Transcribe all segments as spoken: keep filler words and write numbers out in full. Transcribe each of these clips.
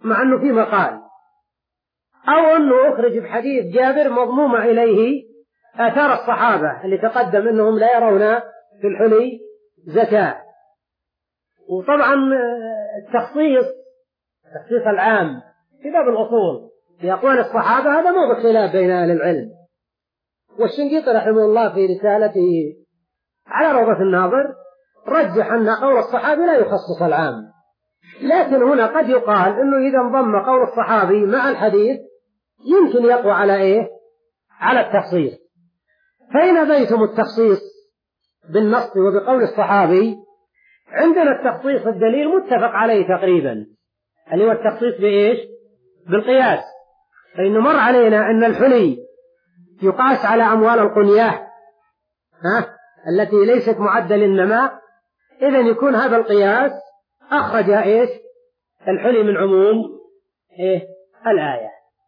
مع أنه في مقال، أو أنه أخرج بحديث جابر مضمومة إليه آثار الصحابة اللي تقدم أنهم لا يرون في الحلي زكاة. وطبعا التخصيص التخصيص العام في باب الأصول في أقوال الصحابة هذا مو بخلاف بين أهل العلم، والشنقيطي رحمه الله في رسالته على روضة الناظر رجح أن قول الصحابي لا يخصص العام، لكن هنا قد يقال أنه إذا انضم قول الصحابي مع الحديث يمكن يقوى على إيه؟ على التخصيص. فإن أبيتم التخصيص بالنص وبقول الصحابي، عندنا التخصيص الدليل متفق عليه تقريبا، اللي هو التخصيص بإيش؟ بالقياس. فإنه مر علينا أن الحلي يقاس على أموال القنياه ها التي ليست معدة للنماء، إذن يكون هذا القياس أخرج إيش؟ الحلي من عموم إيه؟ الآية.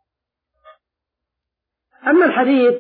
أما الحديث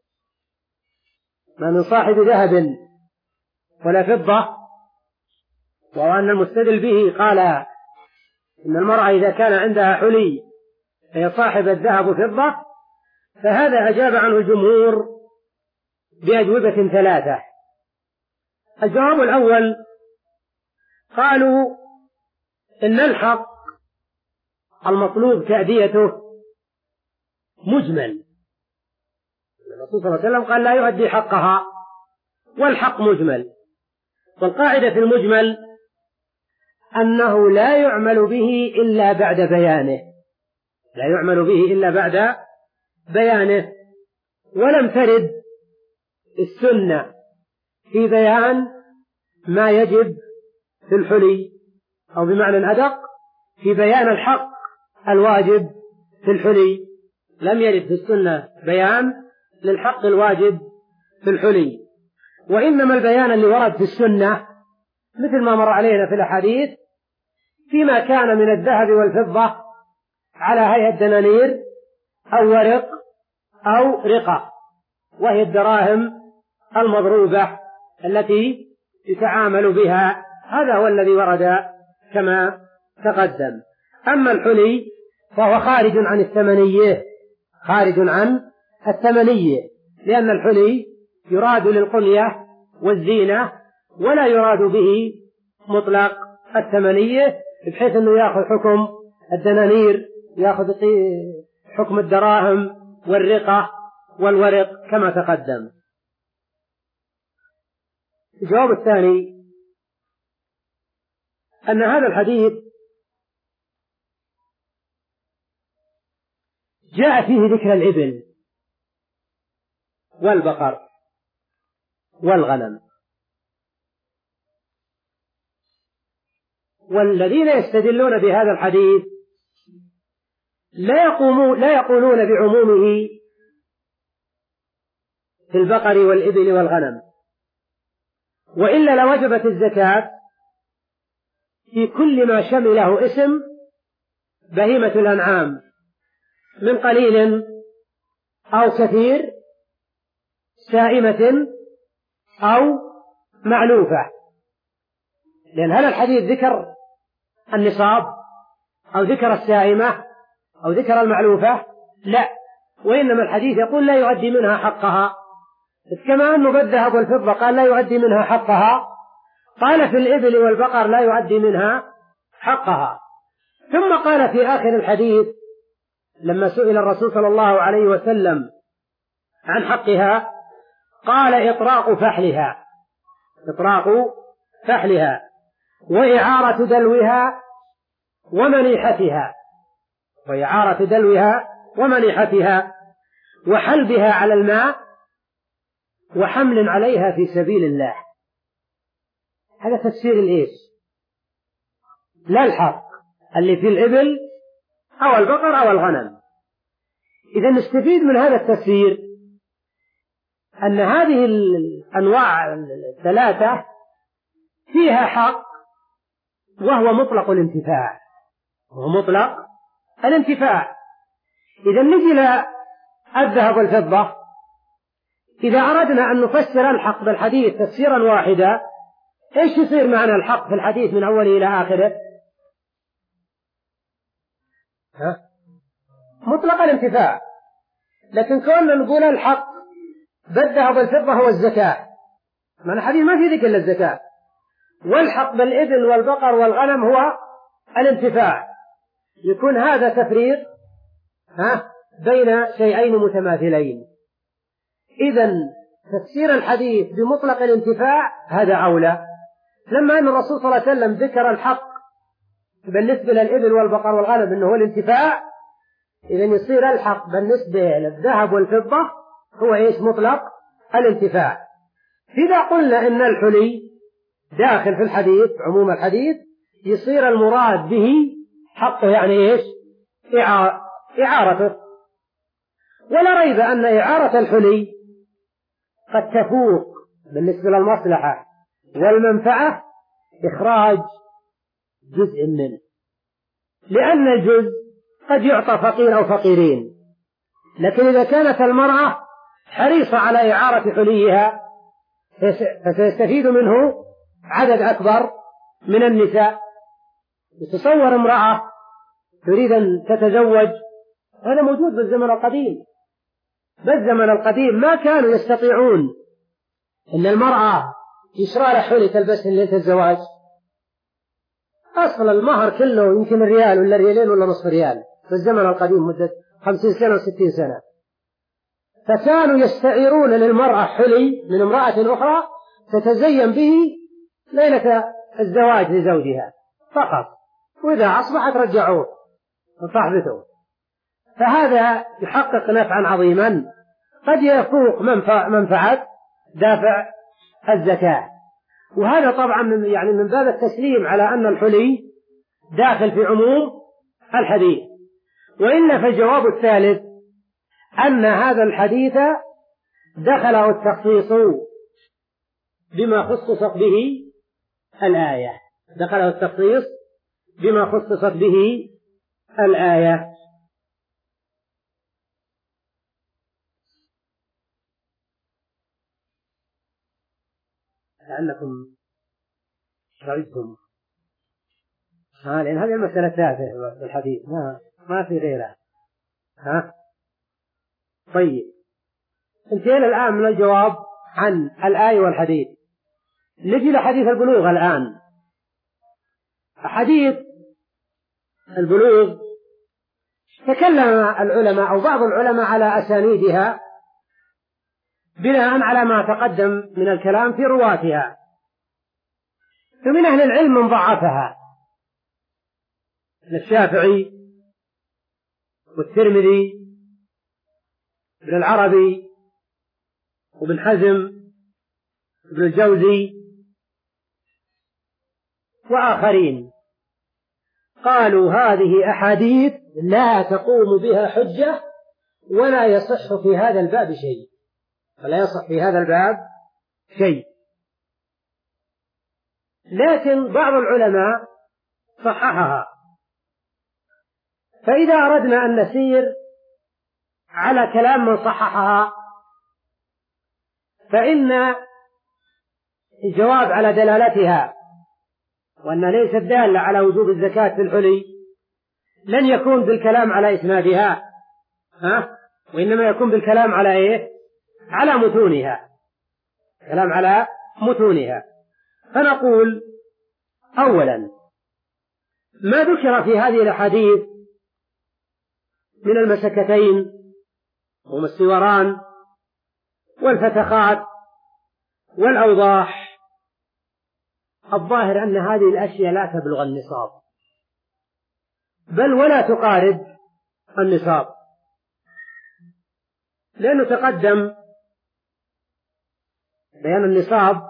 ما من صاحب ذهب ولا فضة، وأن المستدل به قال إن المرأة إذا كان عندها حلي فهي صاحب الذهب وفضة، فهذا أجاب عنه الجمهور بأجوبة ثلاثة. الجواب الأول قالوا إن الحق المطلوب تأديته مجمل، الرسول صلى الله عليه وسلم قال لا يؤدي حقها، والحق مجمل، والقاعدة في المجمل أنه لا يعمل به إلا بعد بيانه، لا يعمل به إلا بعد بيانه. ولم ترد السنة في بيان ما يجب في الحلي، أو بمعنى أدق في بيان الحق الواجب في الحلي، لم يرد في السنة بيان للحق الواجب في الحلي، وإنما البيان اللي ورد في السنة مثل ما مر علينا في الأحاديث فيما كان من الذهب والفضة على هيئة دنانير أو ورق أو رقة، وهي الدراهم المضروبة التي يتعامل بها، هذا هو الذي ورد كما تقدم. أما الحلي فهو خارج عن الثمنية، خارج عن الثمنية، لأن الحلي يراد للقنية والزينة ولا يراد به مطلق الثمنية، بحيث أنه يأخذ حكم الدنانير، يأخذ حكم الدراهم والرقة والورق كما تقدم. الجواب الثاني أن هذا الحديث جاء فيه ذكر الإبل والبقر والغنم، والذين يستدلون بهذا الحديث لا يقومون لا يقولون بعمومه في البقر والإبل والغنم، وإلا لوجبت الزكاة في كل ما شمله اسم بهيمة الأنعام من قليل أو كثير، سائمة أو معلوفة. لأن هل الحديث ذكر النصاب أو ذكر السائمة أو ذكر المعلوفة؟ لا، وإنما الحديث يقول لا يؤدي منها حقها، كما أنه بالذهب والفضة قال لا يؤدي منها حقها، قال في الإبل والبقر لا يؤدي منها حقها. ثم قال في آخر الحديث لما سئل الرسول صلى الله عليه وسلم عن حقها قال إطراق فحلها، إطراق فحلها وإعارة دلوها ومنيحتها، وإعارة دلوها ومنيحتها وحلبها على الماء وحمل عليها في سبيل الله. هذا تفسير الإيش؟ لا الحق اللي في الإبل أو البقر أو الغنم. إذا نستفيد من هذا التفسير أن هذه الأنواع الثلاثة فيها حق وهو مطلق الانتفاع، وهو مطلق الانتفاع. إذا نجي للذهب والفضة، إذا أردنا أن نفسر الحق بالحديث تفسيرا واحدا إيش يصير معنى الحق في الحديث من أوله إلى آخره؟ ها؟ مطلق الانتفاع. لكن كنا نقول الحق بالذهب والفضة هو الزكاة، معنى الحديث ما في ذكر إلا الزكاة، والحق بالإبل والبقر والغنم هو الانتفاع، يكون هذا تفريق ها بين شيئين متماثلين. إذن تفسير الحديث بمطلق الانتفاع هذا أولى، لما أن الرسول صلى الله عليه وسلم ذكر الحق بالنسبة للإبل والبقر والغنم أنه هو الانتفاع، إذن يصير الحق بالنسبة للذهب والفضة هو إيش؟ مطلق الانتفاع. إذا قلنا إن الحلي داخل في الحديث عموم الحديث، يصير المراد به حقه، يعني إيش؟ إعارته. ولا ريب أن إعارة الحلي قد تفوق بالنسبة للمصلحة والمنفعة إخراج جزء منه، لأن الجزء قد يعطى فقير أو فقيرين، لكن إذا كانت المرأة حريصة على إعارة حليها فسيستفيد منه عدد أكبر من النساء. تصور امرأة تريد أن تتزوج، هذا موجود بالزمن القديم، بالزمن القديم ما كانوا يستطيعون أن المرأة يشرى لها حلي تلبسها ليلة الزواج، أصل المهر كله يمكن ريال ولا ريالين ولا نصف ريال في الزمن القديم مدة خمسين سنة وستين سنة، فكانوا يستعيرون للمرأة حلي من امرأة أخرى تتزين به ليلة الزواج لزوجها فقط، وإذا أصبحت رجعوه وصاحبته. فهذا يحقق نفعا عظيما قد يفوق منفعة دافع الزكاة. وهذا طبعا من يعني من باب التسليم على أن الحلي داخل في عموم الحديث. وإلا فالجواب الثالث أن هذا الحديث دخله التخصيص بما خصصت به الآية، دخله التخصيص بما خصصت به الآية. لعلكم شرعتم ها، لأن هذه المسألة الثالثة في الحديث، ما ما في غيرها. ها طيب، انتهينا الآن من الجواب عن الآية والحديث. نجي لحديث البلوغ الآن. حديث البلوغ تكلم العلماء أو بعض العلماء على أسانيدها بناء على ما تقدم من الكلام في رواتها، فمن أهل العلم من ضعفها، الشافعي والترمذي ابن العربي وابن حزم ابن الجوزي وآخرين، قالوا هذه أحاديث لا تقوم بها حجة ولا يصح في هذا الباب شيء، ولا يصح في هذا الباب شيء. لكن بعض العلماء صححها. فإذا أردنا أن نسير على كلام من صححها فإن الجواب على دلالتها وأنها ليست دالة على وجوب الزكاة في الحلي لن يكون بالكلام على إسنادها، ها؟ وإنما يكون بالكلام على إيه؟ على متونها، كلام على متونها. فنقول أولا ما ذكر في هذه الأحاديث من المسكتين وهم السوران والفتخات والأوضاح، الظاهر أن هذه الأشياء لا تبلغ النصاب، بل ولا تقارب النصاب، لأنه تقدم بيان النصاب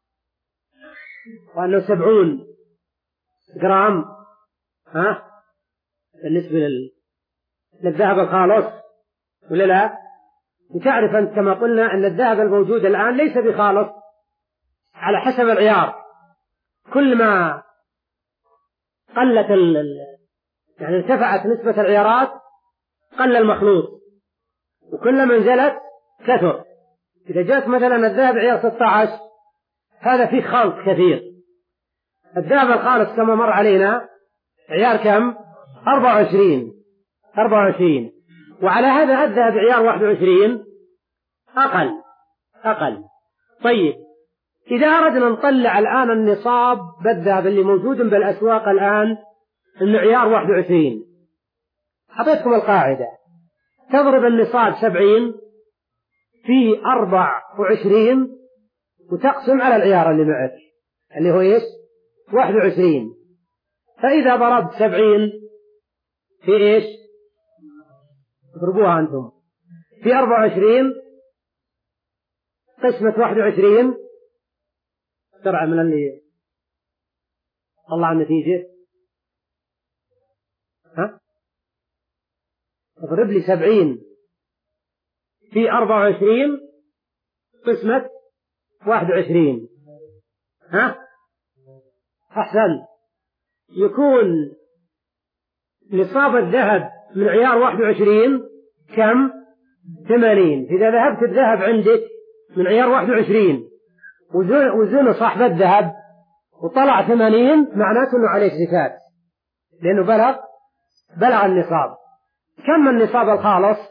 وأنه سبعون جرام ها بالنسبة للذهب الخالص، ولا لا؟ وتعرف أنت كما قلنا أن الذهب الموجود الآن ليس بخالص على حسب العيار، كل ما قلت ال... يعني ارتفعت نسبة العيارات قل المخلوط، وكل ما نزلت كثر. إذا جاءت مثلا الذهب عيار ستة عشر هذا فيه خلط كثير، الذهب الخالص كما مر علينا عيار كم؟ أربعة وعشرين، أربعة وعشرين، وعلى هذا الذهب عيار واحد وعشرين أقل أقل. طيب إذا أردنا نطلع الآن النصاب بالذهب اللي موجود بالأسواق الآن إنه عيار واحد وعشرين، حطيتكم القاعدة: تضرب النصاب سبعين في أربع وعشرين وتقسم على العيار اللي معك اللي هو إيش؟ واحد وعشرين. فإذا ضربت سبعين في إيش؟ اضربوها أنتم في أربع وعشرين قسمة واحد وعشرين، ترى من اللي طلع النتيجة، ها؟ اضرب لي سبعين في أربع وعشرين قسمة واحد وعشرين، ها؟ أحسن. يكون نصاب الذهب من عيار واحد وعشرين كم؟ ثمانين. إذا ذهبت الذهب عندك من عيار واحد وعشرين وزن صاحب الذهب وطلع ثمانين، معناته أنه عليك زكاة لأنه بلغ بلغ النصاب. كم النصاب الخالص؟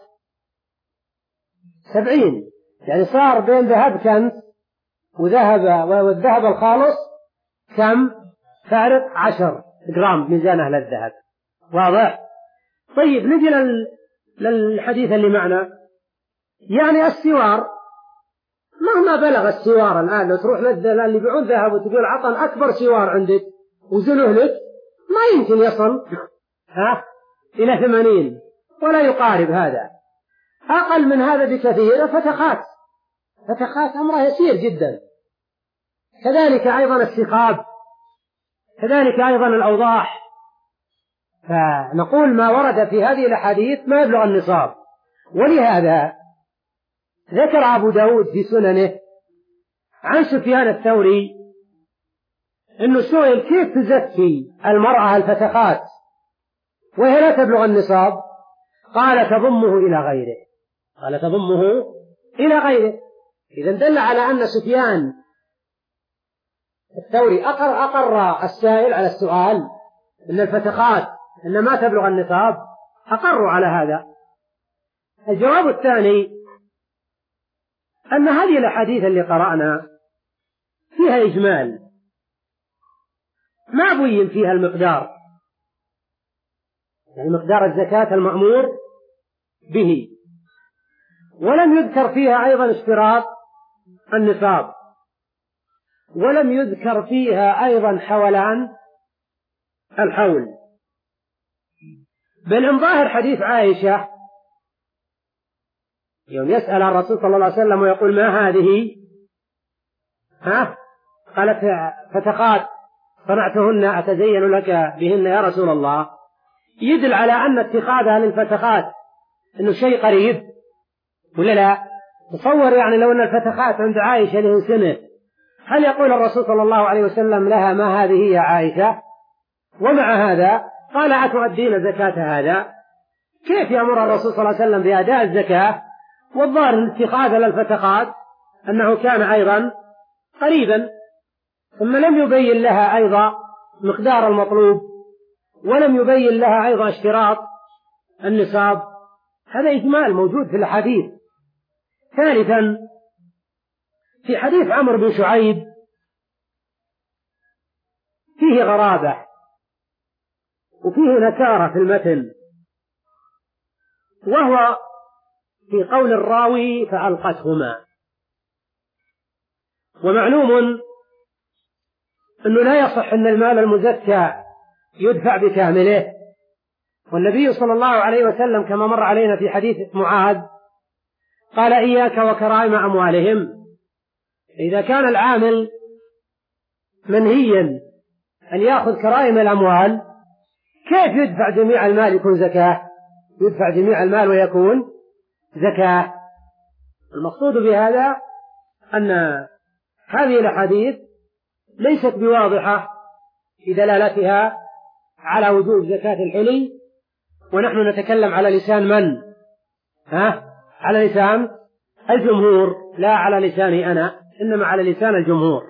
سبعين، يعني صار بين ذهب كنز وذهب والذهب الخالص كم؟ فارق عشر جرام ميزان أهل الذهب. واضح؟ طيب نجي للحديث اللي معنا. يعني السوار مهما بلغ السوار الآن، لو تروح اللي يبيعون ذهب وتقول عطن أكبر سوار عندك وزنه لك، ما يمكن يصل ها إلى ثمانين ولا يقارب هذا، أقل من هذا بكثير. فتخات فتخات أمره يسير جدا. كذلك أيضا السقاب، كذلك أيضا الأوضاح. فنقول ما ورد في هذه الأحاديث ما يبلغ النصاب. ولهذا ذكر أبو داود في سننه عن سفيان الثوري أنه سئل كيف تزكي المرأة الفتخات وهي لا تبلغ النصاب؟ قال تضمه إلى غيره قال تضمه إلى غيره. إذا دل على أن سفيان الثوري أقر, أقر السائل على السؤال أن الفتخات أن ما تبلغ النصاب، أقروا على هذا. الجواب الثاني أن هذه الأحاديث اللي قرأنا فيها إجمال، ما بين فيها المقدار، يعني مقدار الزكاة المأمور به، ولم يذكر فيها أيضا اشتراط النصاب، ولم يذكر فيها أيضا حولان الحول. بل إن ظاهر حديث عائشة يوم يسأل الرسول صلى الله عليه وسلم ويقول ما هذه؟ ها؟ قالت فتخات صنعتهن أتزين لك بهن يا رسول الله، يدل على أن اتخاذها للفتخات إنه شيء قريب ولا لا؟ تصور يعني لو أن الفتخات عند عائشة له سنة، هل يقول الرسول صلى الله عليه وسلم لها ما هذه يا عائشة؟ ومع هذا قال أتؤدين زكاة هذا؟ كيف يأمر الرسول صلى الله عليه وسلم بأداء الزكاة والظاهر الاتخاذ للفتخات أنه كان أيضا قريبا؟ ثم لم يبين لها أيضا مقدار المطلوب، ولم يبين لها أيضا اشتراط النصاب. هذا إجمال موجود في الحديث. ثالثا في حديث عمرو بن شعيب فيه غرابة وفيه نكارة في المتن، وهو في قول الراوي فألقتهما. ومعلوم أنه لا يصح أن المال المزكى يدفع بكامله، والنبي صلى الله عليه وسلم كما مر علينا في حديث معاذ قال إياك وكرائم أموالهم. إذا كان العامل منهيا أن يأخذ كرائم الأموال، كيف يدفع جميع المال يكون زكاة؟ يدفع جميع المال ويكون زكاة. المقصود بهذا أن هذه الأحاديث ليست بواضحة في دلالتها على وجوب زكاة الحلي، ونحن نتكلم على لسان من؟ ها؟ على لسان الجمهور، لا على لساني أنا، إنما على لسان الجمهور.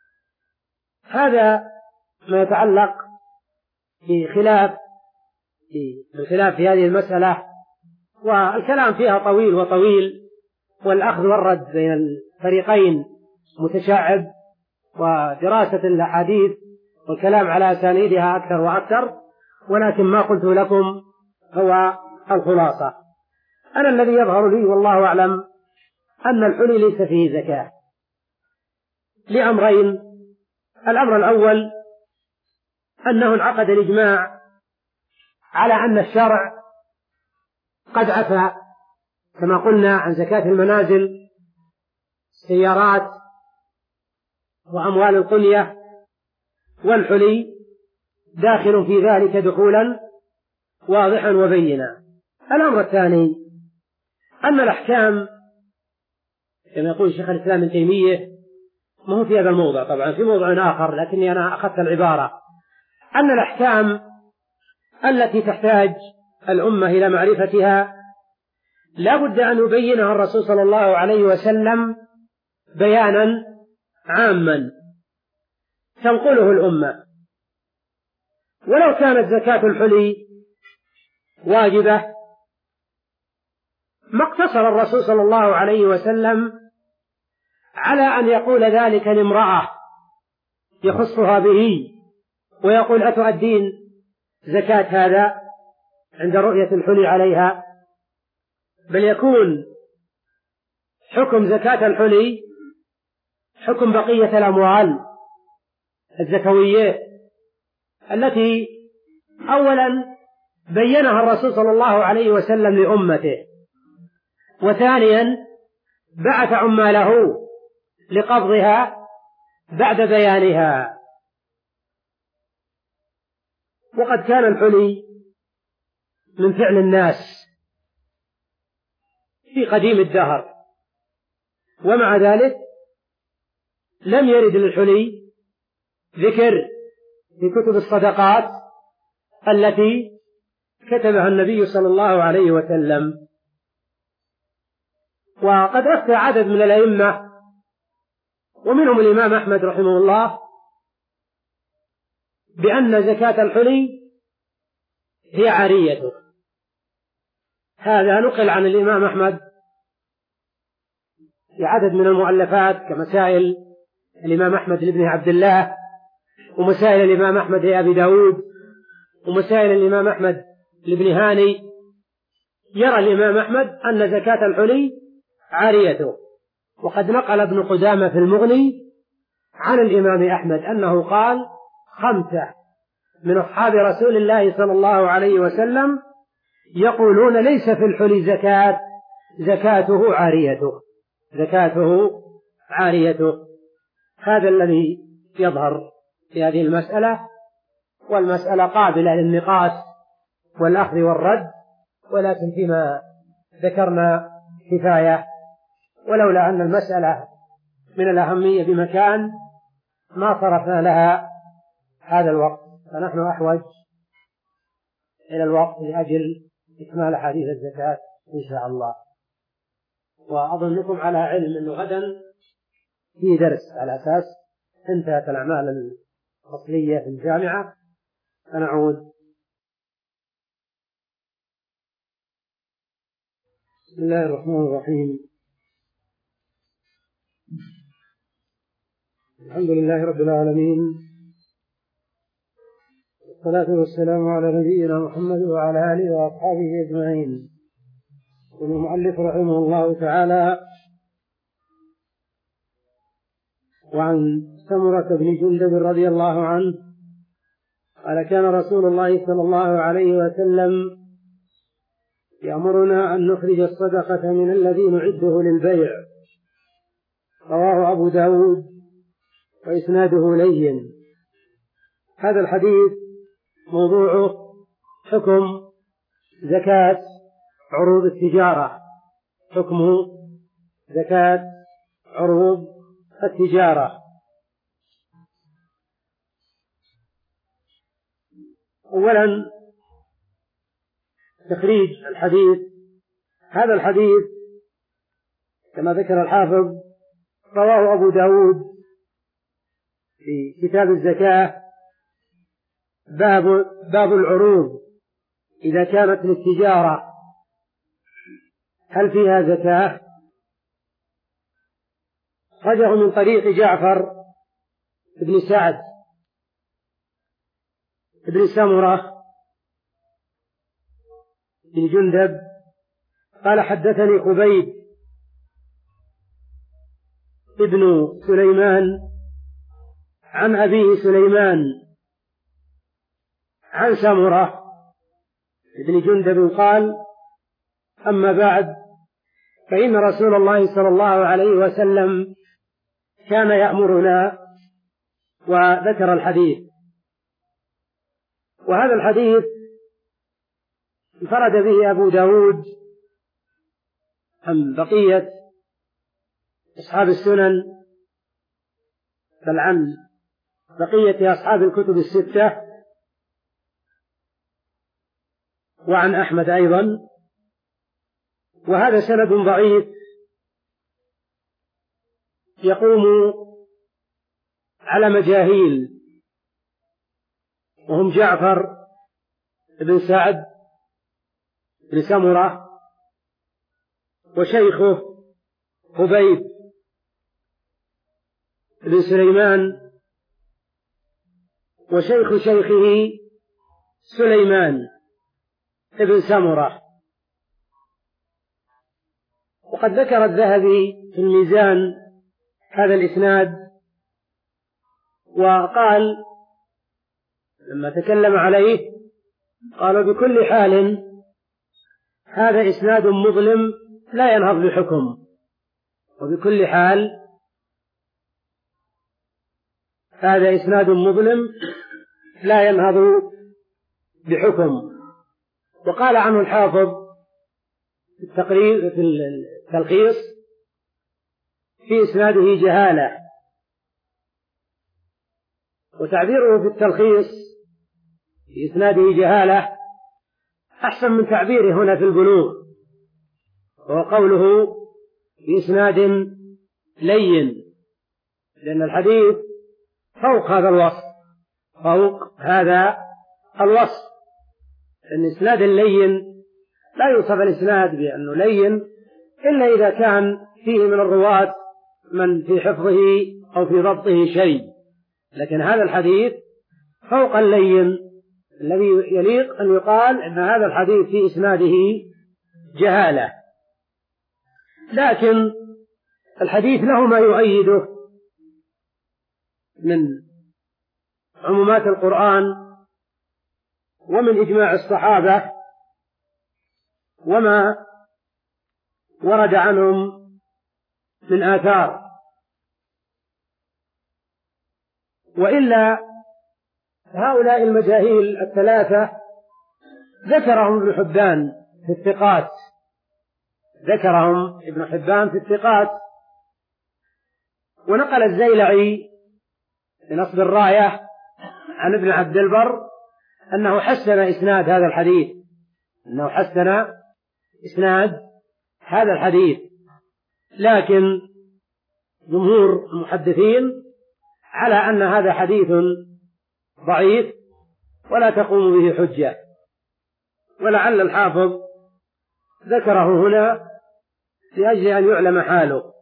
هذا ما يتعلق في خلاف بالخلاف في هذه المسألة، والكلام فيها طويل وطويل، والأخذ والرد بين الفريقين متشعب، ودراسة الأحاديث والكلام على أسانيدها أكثر وأكثر، ولكن ما قلت لكم هو الخلاصة. أنا الذي يظهر لي والله أعلم أن الحلي ليس فيه زكاة لأمرين. الأمر الأول أنه انعقد الإجماع على أن الشرع قد عفى كما قلنا عن زكاة المنازل، السيارات وأموال القنية، والحلي داخل في ذلك دخولا واضحا وبينا. الأمر الثاني أن الأحكام كما يقول شيخ الإسلام ابن تيمية، ما هو في هذا الموضع طبعا، في موضع آخر لكني أنا أخذت العبارة، أن الأحكام التي تحتاج الأمة إلى معرفتها لا بد أن يبينها الرسول صلى الله عليه وسلم بيانا عاما تنقله الأمة. ولو كانت زكاة الحلي واجبة ما اقتصر الرسول صلى الله عليه وسلم على أن يقول ذلك لامرأة يخصها به ويقول أتؤدين زكاة هذا عند رؤية الحلي عليها، بل يكون حكم زكاة الحلي حكم بقية الأموال الزكوية التي أولا بينها الرسول صلى الله عليه وسلم لأمته، وثانيا بعث عماله لقبضها بعد بيانها. وقد كان الحلي من فعل الناس في قديم الدهر، ومع ذلك لم يرد للحلي ذكر في كتب الصدقات التي كتبها النبي صلى الله عليه وسلم. وقد أفتى عدد من الأئمة ومنهم الإمام أحمد رحمه الله بأن زكاة الحلي هي عاريته. هذا نقل عن الإمام أحمد في عدد من المؤلفات كمسائل الإمام أحمد لابن عبد الله، ومسائل الإمام أحمد لأبي داود، ومسائل الإمام أحمد لابن هاني. يرى الإمام أحمد أن زكاة الحلي عاريته. وقد نقل ابن قدامة في المغني عن الإمام أحمد أنه قال خمسة من أصحاب رسول الله صلى الله عليه وسلم يقولون ليس في الحلي زكاة، زكاته عاريته، زكاته عاريته. هذا الذي يظهر في هذه المسألة، والمسألة قابلة للنقاش والأخذ والرد، ولكن فيما ذكرنا كفاية، ولولا أن المسألة من الأهمية بمكان ما صرفنا لها هذا الوقت، فنحن أحوج إلى الوقت لأجل إكمال حديث الزكاة إن شاء الله. وأظنكم على علم أنه غدا في درس على أساس انتهت الأعمال الفصلية في الجامعة، فنعود. بسم الله الرحمن الرحيم. الحمد لله رب العالمين، والصلاة والسلام على نبينا محمد وعلى آله وأصحابه أجمعين. والمؤلف رحمه الله تعالى وعن سمرة بن جندب رضي الله عنه قال كان رسول الله صلى الله عليه وسلم يأمرنا أن نخرج الصدقة من الذي نعده للبيع. رواه أبو داود وإسناده لين. هذا الحديث موضوعه حكم زكاة عروض التجارة، حكم زكاة عروض التجارة. أولا تخريج الحديث. هذا الحديث كما ذكر الحافظ رواه أبو داود في كتاب الزكاة، باب, باب العروض إذا كانت للتجارة هل فيها زكاة؟ خرجه من طريق جعفر بن سعد بن سمرة بن جندب قال حدثني خبيب ابن سليمان عن أبيه سليمان عن سمرة ابن جندب قال: أما بعد، فإن رسول الله صلى الله عليه وسلم كان يأمرنا. وذكر الحديث. وهذا الحديث انفرد به أبو داود عن بقية أصحاب السنن، بل عن بقية أصحاب الكتب الستة، وعن أحمد أيضا. وهذا سند ضعيف يقوم على مجاهيل، وهم جعفر بن سعد بن سمرة وشيخه خبيب بن سليمان وشيخ شيخه سليمان بن سمرة. وقد ذكر الذهبي في الميزان هذا الإسناد وقال لما تكلم عليه قال: بكل حال هذا إسناد مظلم لا ينهض بحكم. وبكل حال هذا إسناد مظلم لا ينهض بحكم. وقال عنه الحافظ في التقرير في التلخيص: في إسناده جهالة. وتعبيره في التلخيص في إسناده جهالة أحسن من تعبيره هنا في البلوغ، وهو قوله في إسناد لين، لأن الحديث فوق هذا الوصف، فوق هذا الوصف. لأن إسناد اللين لا يوصف الإسناد بأنه لين إلا إذا كان فيه من الرواة من في حفظه أو في ضبطه شيء، لكن هذا الحديث فوق اللين الذي يليق أن يقال أن هذا الحديث في إسناده جهالة. لكن الحديث له ما يؤيده من عمومات القرآن ومن إجماع الصحابة وما ورد عنهم من آثار. وإلا هؤلاء المجاهيل الثلاثة ذكرهم ابن حبان في الثقات، ذكرهم ابن حبان في الثقات. ونقل الزيلعي في نصب الراية عن ابن عبد البر أنه حسن إسناد هذا الحديث، أنه حسن إسناد هذا الحديث. لكن جمهور المحدثين على أن هذا حديث ضعيف ولا تقوم به حجة، ولعل الحافظ ذكره هنا لأجل أن يعلم حاله.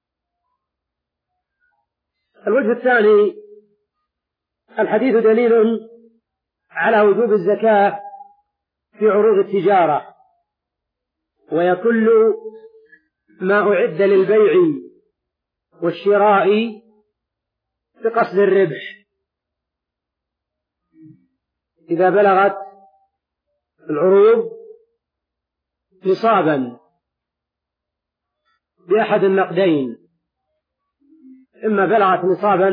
الوجه الثاني: الحديث دليل على وجوب الزكاة في عروض التجارة، ويكل ما أعد للبيع والشراء بقصد الربح إذا بلغت العروض نصابا بأحد النقدين، إما بلغت نصابا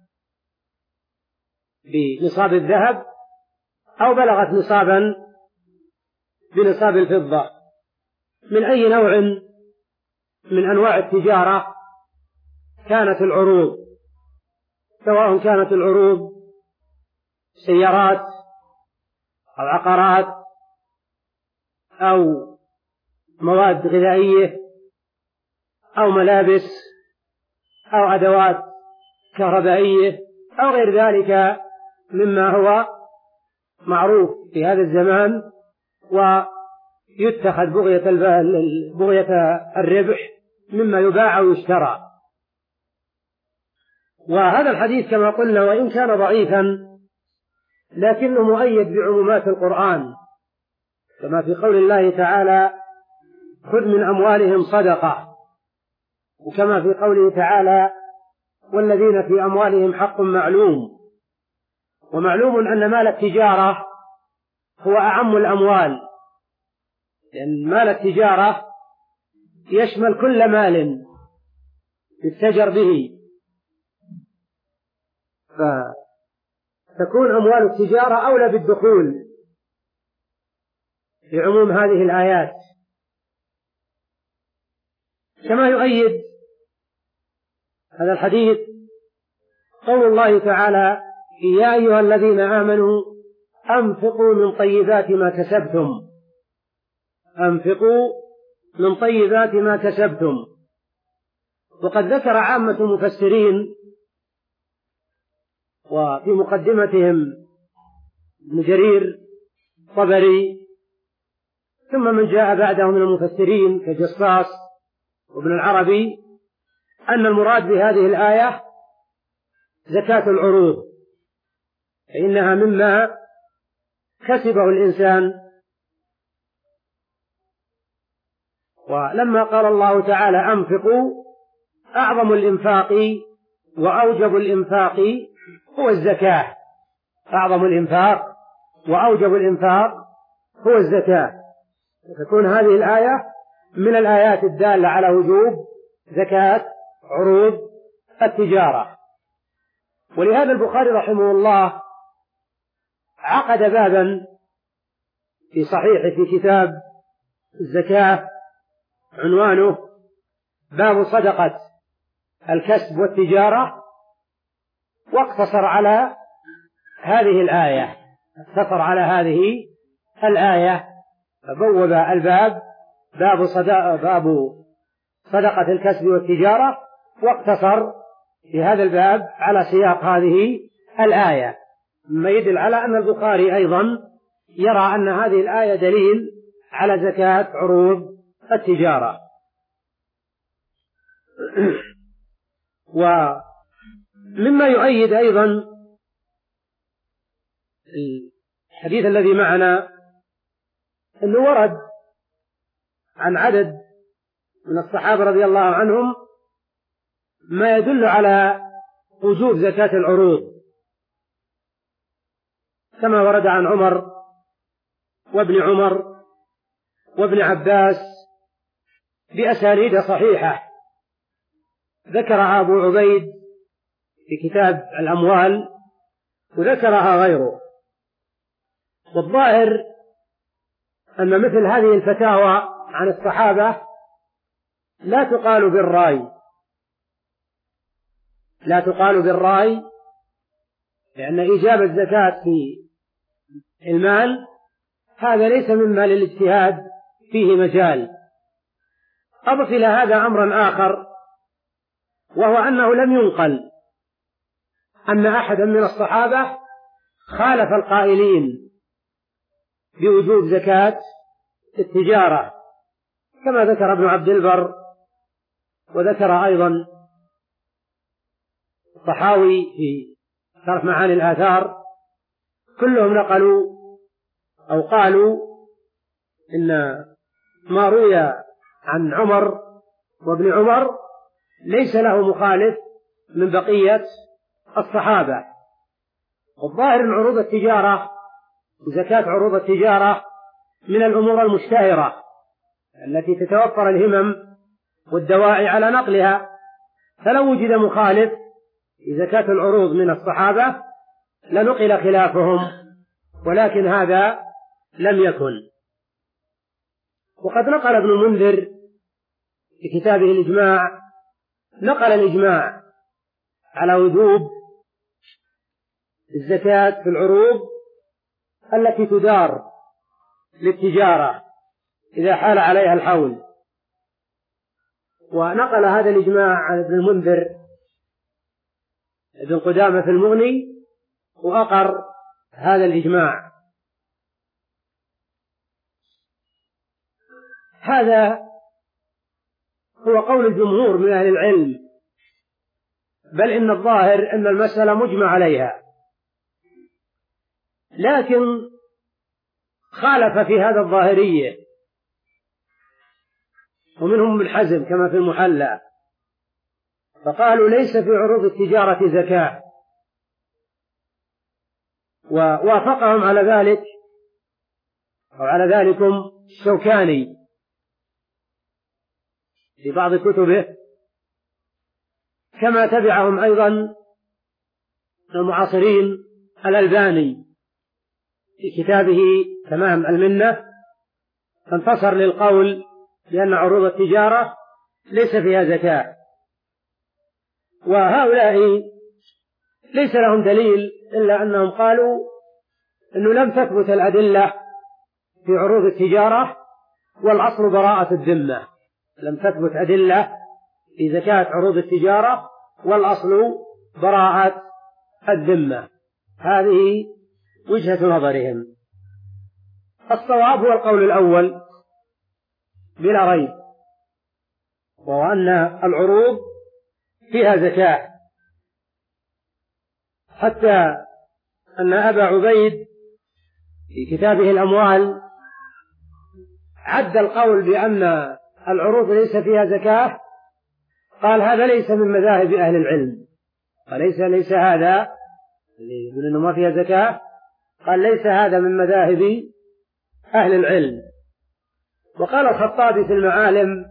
بنصاب الذهب أو بلغت نصابا بنصاب الفضة، من أي نوع من أنواع التجارة كانت العروض، سواء كانت العروض سيارات أو عقارات أو مواد غذائية أو ملابس أو أدوات كهربائية أو غير ذلك مما هو معروف في هذا الزمان ويتخذ بغية بغية الربح مما يباع ويشترى. وهذا الحديث كما قلنا وإن كان ضعيفا لكنه مؤيد بعمومات القرآن، كما في قول الله تعالى خذ من أموالهم صدقة، وكما في قوله تعالى والذين في أموالهم حق معلوم. ومعلوم أن مال التجارة هو أعم الأموال، لأن مال التجارة يشمل كل مال يتجر به، فتكون أموال التجارة أولى بالدخول لعموم هذه الآيات. كما يؤيد هذا الحديث قول الله تعالى يا أيها الذين آمنوا أنفقوا من طيبات ما كسبتم، أنفقوا من طيبات ما كسبتم. وقد ذكر عامة المفسرين وفي مقدمتهم ابن جرير طبري ثم من جاء بعده من المفسرين كجصاص وابن العربي أن المراد بهذه الآية زكاة العروض، فإنها مما كسبه الإنسان. ولما قال الله تعالى أنفقوا أعظم الإنفاق وأوجب الإنفاق هو الزكاة، أعظم الإنفاق وأوجب الإنفاق هو الزكاة، فتكون هذه الآية من الآيات الدالة على وجوب زكاة عروض التجارة. ولهذا البخاري رحمه الله عقد بابا في صحيح في كتاب الزكاة عنوانه باب صدقة الكسب والتجارة، واقتصر على هذه الآية، اقتصر على هذه الآية فبوب الباب باب صدقة, باب صدقة الكسب والتجارة، واقتصر في هذا الباب على سياق هذه الآية، مما يدل على أن البخاري أيضا يرى أن هذه الآية دليل على زكاة عروض التجارة. ومما يؤيد أيضا الحديث الذي معنا أنه ورد عن عدد من الصحابة رضي الله عنهم ما يدل على وجوب زكاة العروض، كما ورد عن عمر وابن عمر وابن عباس بأسانيد صحيحة ذكرها أبو عبيد في كتاب الأموال وذكرها غيره. والظاهر أن مثل هذه الفتاوى عن الصحابة لا تقال بالرأي، لا تقال بالرأي لأن إيجاب الزكاة في المال هذا ليس مما للاجتهاد فيه مجال. أضف إلى هذا أمرا آخر، وهو أنه لم ينقل أن أحدا من الصحابة خالف القائلين بوجوب زكاة التجارة، كما ذكر ابن عبد البر وذكر أيضا الطحاوي في شرح معاني الآثار، كلهم نقلوا أو قالوا إن ما روي عن عمر وابن عمر ليس له مخالف من بقية الصحابة. والظاهر أن عروض التجارة وزكاة عروض التجارة من الأمور المشتهرة التي تتوفر الهمم والدواعي على نقلها، فلو وجد مخالف في زكاة العروض من الصحابة لنقل خلافهم، ولكن هذا لم يكن. وقد نقل ابن المنذر في كتابه الإجماع نقل الإجماع على وجوب الزكاة في العروض التي تدار للتجارة إذا حال عليها الحول. ونقل هذا الإجماع عن ابن المنذر ابن قدامة في المغني، وأقر هذا الإجماع. هذا هو قول الجمهور من أهل العلم، بل إن الظاهر أن المسألة مجمع عليها، لكن خالف في هذا الظاهرية، ومنهم ابن حزم كما في المحلى، فقالوا ليس في عروض التجارة زكاة، ووافقهم على ذلك أو على ذلكم الشوكاني في بعض كتبه، كما تبعهم أيضا المعاصرين الألباني في كتابه تمام المنة، فانتصر للقول بأن عروض التجارة ليس فيها زكاة. وهؤلاء ليس لهم دليل إلا أنهم قالوا أنه لم تثبت الأدلة في عروض التجارة والأصل براءة الذمة، لم تثبت أدلة في زكاة عروض التجارة والأصل براءة الذمة. هذه وجهة نظرهم. الصواب هو القول الأول بلا ريب، وهو أن العروض فيها زكاة، حتى أن أبا عبيد في كتابه الأموال عد القول بأن العروض ليس فيها زكاة، قال هذا ليس من مذاهب أهل العلم، وليس ليس هذا اللي يقول إنه ما فيها زكاة، قال ليس هذا من مذاهب أهل العلم. وقال الخطابي في المعالم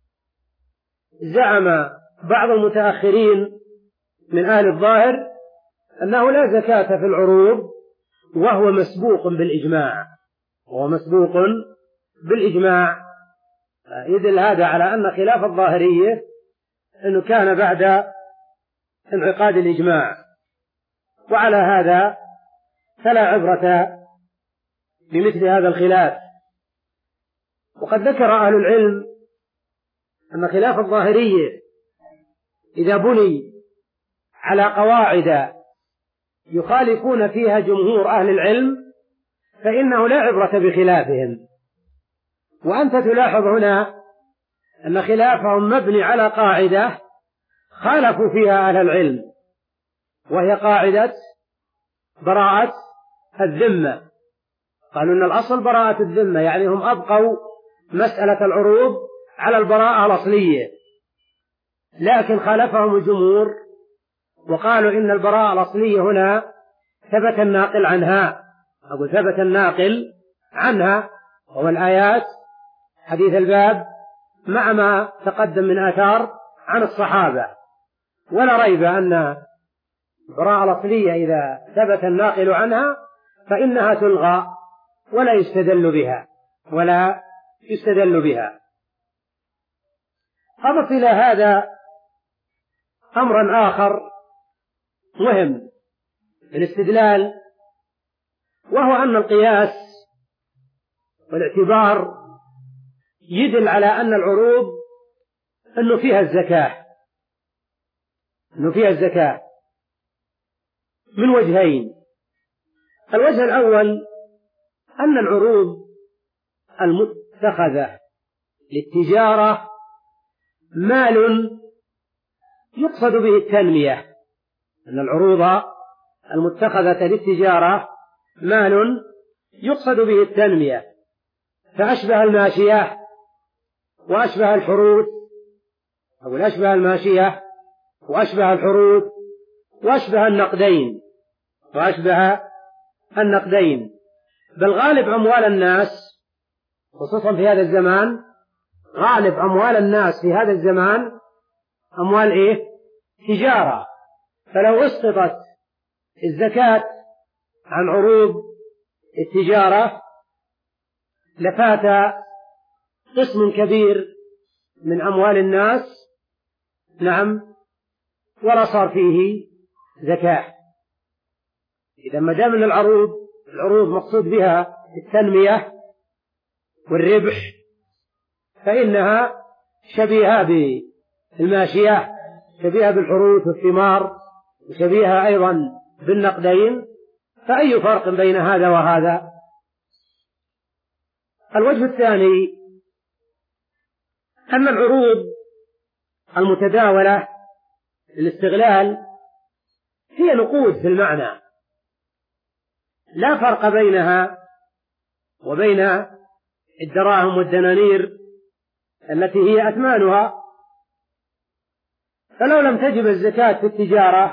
زعم بعض المتأخرين من أهل الظاهر أنه لا زكاة في العروض، وهو مسبوق بالإجماع، وهو مسبوق بالإجماع، يدل هذا على أن خلاف الظاهرية أنه كان بعد انعقاد الإجماع، وعلى هذا فلا عبرة بمثل هذا الخلاف. وقد ذكر أهل العلم أن خلاف الظاهرية إذا بني على قواعد يخالفون فيها جمهور أهل العلم فإنه لا عبرة بخلافهم. وأنت تلاحظ هنا أن خلافهم مبني على قاعدة خالفوا فيها أهل العلم، وهي قاعدة براءة الذمة. قالوا أن الأصل براءة الذمة، يعني هم أبقوا مسألة العروض على البراءة الأصلية، لكن خالفهم الجمهور وقالوا إن البراءة الأصلية هنا ثبت الناقل عنها، أقول ثبت الناقل عنها، وهو الآيات حديث الباب مع ما تقدم من آثار عن الصحابة. ولا ريب أن البراءة الأصلية إذا ثبت الناقل عنها فإنها تلغى ولا يستدل بها ولا يستدل بها. أضف إلى هذا أمرا آخر مهم في الاستدلال، وهو أن القياس والاعتبار يدل على أن العروض أنه فيها الزكاة أنه فيها الزكاة من وجهين. الوجه الأول أن العروض المتخذة للتجارة مال يقصد به التنمية، أن العروض المتخذة للتجارة مال يقصد به التنمية، فأشبه الماشية وأشبه الحروث، أو أشبه الماشية وأشبه الحروث وأشبه النقدين وأشبه النقدين. بل غالب أموال الناس خصوصا في هذا الزمان، غالب أموال الناس في هذا الزمان أموال إيه؟ تجارة. فلو اسقطت الزكاة عن عروض التجارة لفات قسم كبير من أموال الناس، نعم، ولا صار فيه زكاة. إذا ما دام العروض العروض مقصود بها التنمية والربح فإنها شبيهة بالماشية، شبيهة بالحروث والثمار، وشبيهة أيضا بالنقدين، فأي فرق بين هذا وهذا؟ الوجه الثاني أما العروض المتداولة للاستغلال هي نقود في المعنى، لا فرق بينها وبين الدراهم والدنانير التي هي أثمانها. فلو لم تجب الزكاة في التجارة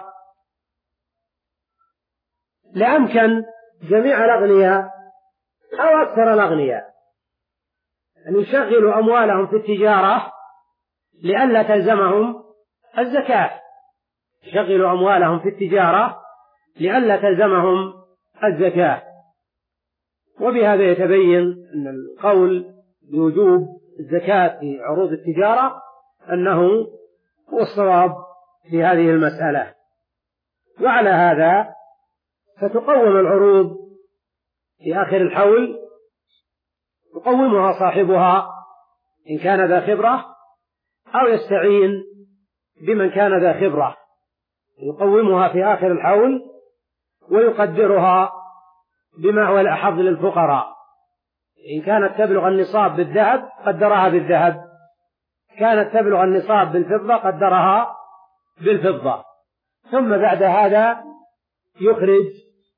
لأمكن جميع الأغنياء أو أكثر الأغنياء أن يشغلوا أموالهم في التجارة لئلا تلزمهم الزكاة، يشغلوا أموالهم في التجارة لئلا تلزمهم الزكاة. وبهذا يتبين أن القول بوجوب الزكاة في عروض التجارة أنه هو الصواب في هذه المسألة. وعلى هذا فتقوم العروض في آخر الحول، يقومها صاحبها إن كان ذا خبرة أو يستعين بمن كان ذا خبرة، يقومها في آخر الحول ويقدرها بما هو الأحظ للفقراء. إن كانت تبلغ النصاب بالذهب قدرها بالذهب، كانت تبلغ النصاب بالفضة قدرها بالفضة. ثم بعد هذا يخرج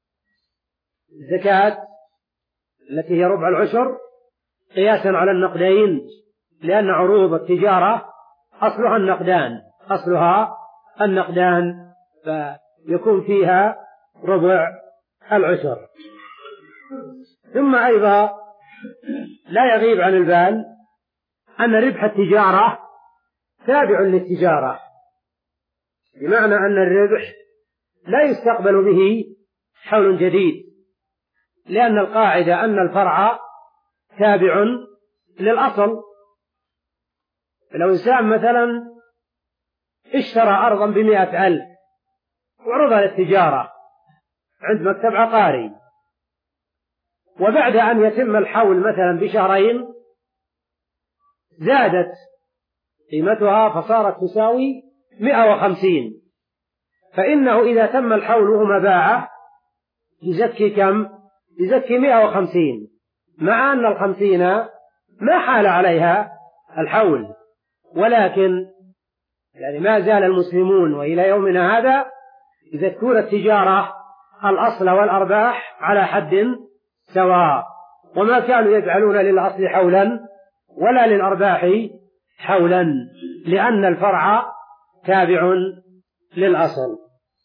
الزكاة التي هي ربع العشر قياسا على النقدين، لأن عروض التجارة أصلها النقدان أصلها النقدان فيكون فيها ربع العشر. ثم أيضا لا يغيب عن البال أن ربح التجارة تابع للتجارة، بمعنى أن الربح لا يستقبل به حول جديد، لأن القاعدة أن الفرع تابع للأصل. لو إنسان مثلا اشترى أرضا بمئة ألف وعرضها للتجارة عند مكتب عقاري، وبعد أن يتم الحول مثلا بشهرين زادت قيمتها فصارت تساوي مئة وخمسين، فإنه إذا تم الحول وهو باعه يزكي كم؟ يزكي مئة وخمسين، مع أن الخمسين ما حال عليها الحول، ولكن يعني ما زال المسلمون وإلى يومنا هذا يزكون التجارة الأصل والأرباح على حد سواء، وما كانوا يجعلون للأصل حولا ولا للأرباح حولا، لأن الفرع تابع للأصل.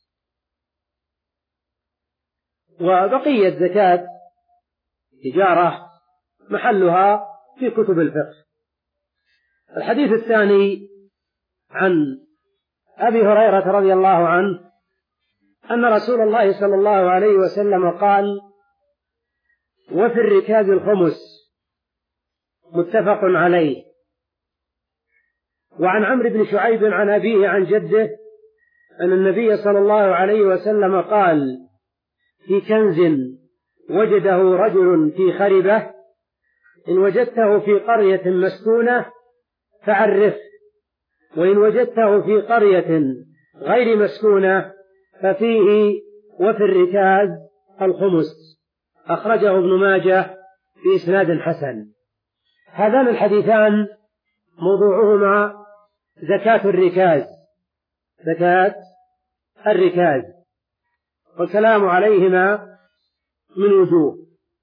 وبقية زكاة تجارة محلها في كتب الفقه. الحديث الثاني عن أبي هريرة رضي الله عنه أن رسول الله صلى الله عليه وسلم قال: وفي الركاز الخمس، متفق عليه. وعن عمرو بن شعيب عن أبيه عن جده أن النبي صلى الله عليه وسلم قال: في كنز وجده رجل في خربة، إن وجدته في قرية مسكونة فعرفه، وإن وجدته في قرية غير مسكونة ففيه وفي الركاز الخمس. أخرجه ابن ماجه بإسناد حسن. هذان الحديثان موضوعهما زكاة الركاز، زكاة الركاز، والكلام عليهما من وجوه.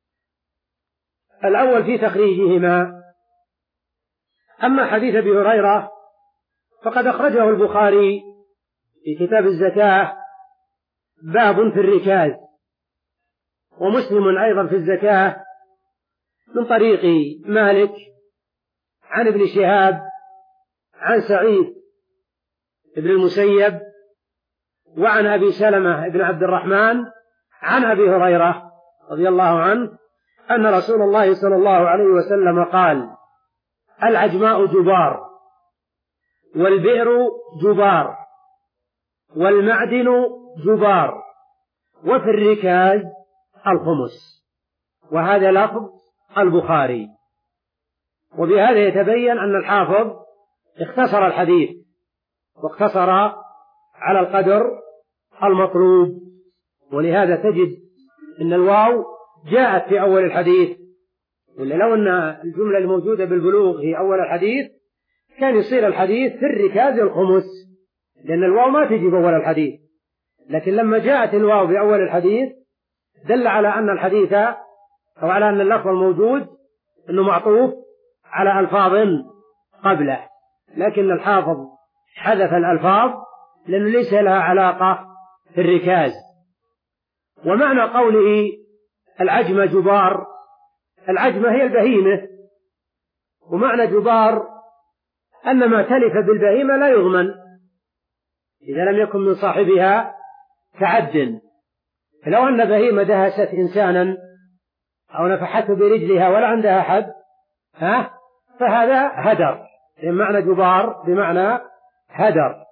الأول في تخريجهما. أما حديث أبي هريرة فقد أخرجه البخاري في كتاب الزكاة باب في الركاز، ومسلم أيضا في الزكاة من طريق مالك عن ابن شهاب عن سعيد بن المسيب وعن أبي سلمة بن عبد الرحمن عن أبي هريرة رضي الله عنه أن رسول الله صلى الله عليه وسلم قال: العجماء جبار، والبئر جبار، والمعدن جبار، وفي الركاز الخمس. وهذا لفظ البخاري. وبهذا يتبين أن الحافظ اختصر الحديث واقتصر على القدر المطلوب، ولهذا تجد أن الواو جاءت في أول الحديث، ولا لو أن الجملة الموجودة بالبلوغ في أول الحديث كان يصير الحديث في الركاز الخمس، لأن الواو ما تجي بأول الحديث، لكن لما جاءت الواو بأول الحديث دل على أن الحديث أو على أن اللفظ الموجود أنه معطوف على ألفاظ قبله، لكن الحافظ حذف الألفاظ لأنه ليس لها علاقة في الركاز. ومعنى قوله العجمة جبار، العجمة هي البهيمة، ومعنى جبار أن ما تلف بالبهيمة لا يضمن إذا لم يكن من صاحبها تعد. فلو أن بهيمة دهست إنسانا أو نفحته برجلها ولا عندها حد ها فهذا هدر، بمعنى جبار بمعنى هدر.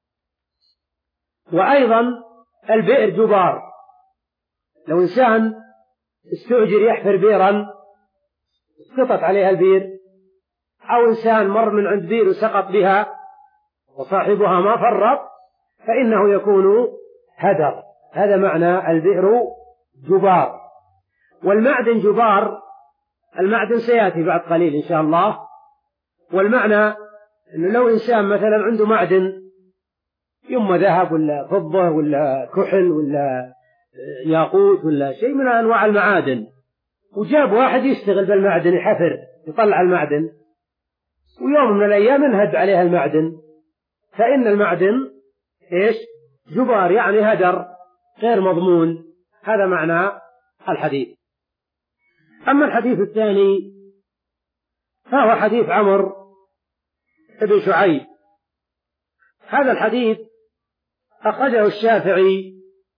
وأيضا البئر جبار، لو إنسان استؤجر يحفر بئرا سقطت عليها البئر، أو إنسان مر من عند بئر وسقط بها وصاحبها ما فرط فإنه يكون هدر. هذا معنى البئر جبار. والمعدن جبار، المعدن سيأتي بعد قليل إن شاء الله. والمعنى أنه لو إنسان مثلا عنده معدن يم ذهب ولا فضة ولا كحل ولا ياقوت ولا شيء من أنواع المعادن، وجاب واحد يشتغل بالمعدن يحفر يطلع المعدن، ويوم من الأيام انهد عليها المعدن، فإن المعدن إيش؟ جبار، يعني هدر غير مضمون. هذا معنى الحديث. أما الحديث الثاني فهو حديث عمرو بن شعيب. هذا الحديث أخرجه الشافعي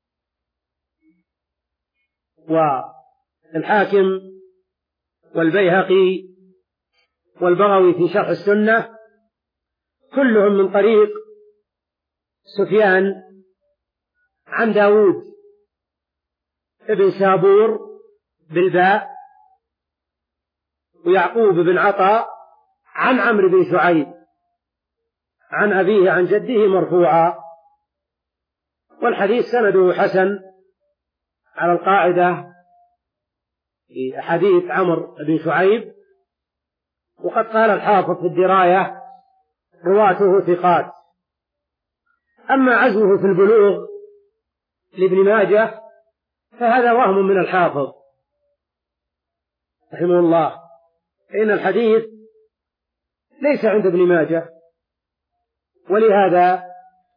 والحاكم والبيهقي والبغوي في شرح السنة، كلهم من طريق سفيان عن داود بن سابور بالباء، ويعقوب بن عطاء عن عمرو بن شعيب عن أبيه عن جده مرفوعا. والحديث سنده حسن على القاعدة في حديث عمرو بن شعيب. وقد قال الحافظ في الدراية رواته ثقات. أما عزوه في البلوغ لابن ماجه فهذا وهم من الحافظ رحمه الله، فإن الحديث ليس عند ابن ماجه، ولهذا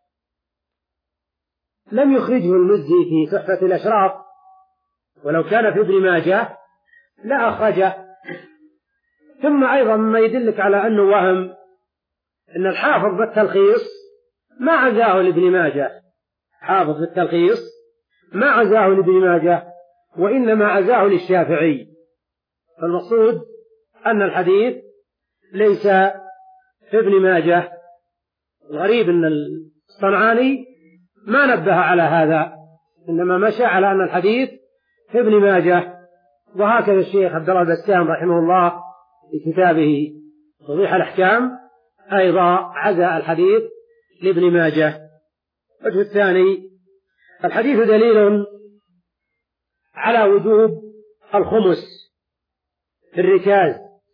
لم يخرجه المزي في تحفة الأشراف، ولو كان في ابن ماجه لا أخرجه. ثم أيضا مما يدلك على أنه وهم أن الحافظ بالتلخيص ما عزاه لابن ماجه، حافظ بالتلخيص ما عزاه لابن ماجه وإنما عزاه للشافعي. فالمقصود أن الحديث ليس في ابن ماجه. الغريب أن الصنعاني ما نبه على هذا، إنما مشى على أن الحديث في ابن ماجه. وهكذا الشيخ عبد الله البسام رحمه الله في كتابه توضيح الأحكام أيضا عزا الحديث لابن ماجه. الوجه الثاني، الحديث دليل على وجوب الخمس في الركاز،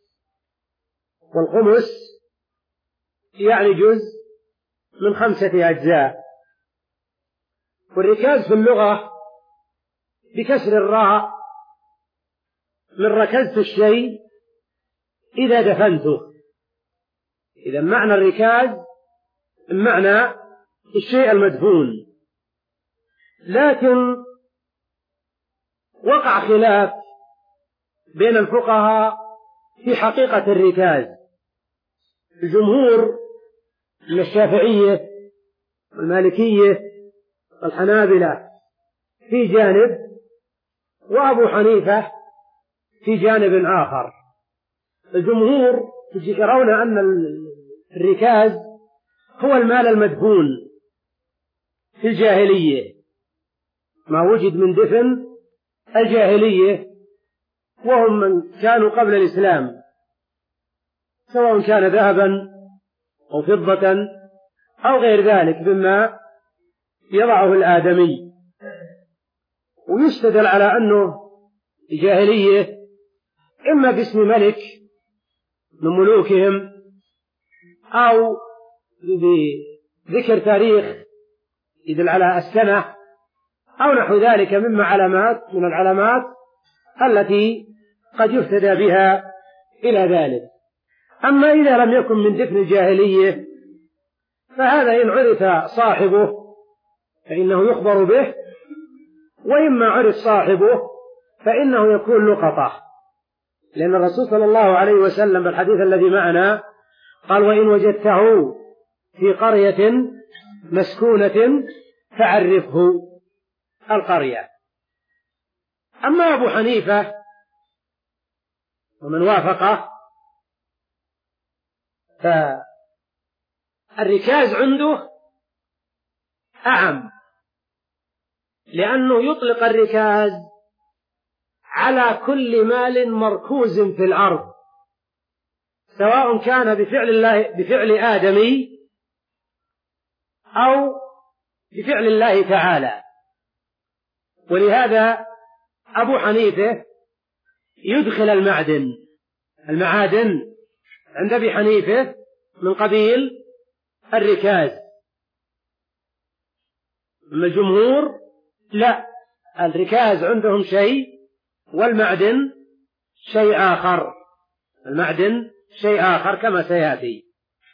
والخمس يعني جزء من خمسة أجزاء. والركاز في اللغة بكسر الراء من ركزت الشيء إذا دفنته. إذا معنى الركاز معنى الشيء المدفون، لكن وقع خلاف بين الفقهاء في حقيقة الركاز. الجمهور من الشافعية والمالكية والحنابلة في جانب، وأبو حنيفة في جانب آخر. الجمهور يرون أن الركاز هو المال المدفون في الجاهلية، ما وجد من دفن الجاهلية، وهم من كانوا قبل الإسلام، سواء كان ذهبا أو فضة أو غير ذلك مما يضعه الآدمي. ويستدل على أنه الجاهلية إما باسم ملك من ملوكهم أو بذكر تاريخ يدل على السنة أو نحو ذلك مما علامات من العلامات التي قد يهتدى بها إلى ذلك. أما إذا لم يكن من دفن الجاهلية فهذا إن عرف صاحبه فإنه يخبر به، وإما عرف صاحبه فإنه يكون لقطة، لأن الرسول صلى الله عليه وسلم بالحديث الذي معنا قال: وإن وجدته في قرية مسكونة فعرفه القرية. أما أبو حنيفة ومن وافقه فالركاز عنده أعم، لأنه يطلق الركاز على كل مال مركوز في الأرض، سواء كان بفعل الله بفعل آدمي أو بفعل الله تعالى. ولهذا أبو حنيفة يدخل المعدن المعادن عند أبي حنيفة من قبيل الركاز. أما الجمهور لا، الركاز عندهم شيء والمعدن شيء آخر، المعدن شيء آخر كما سيأتي.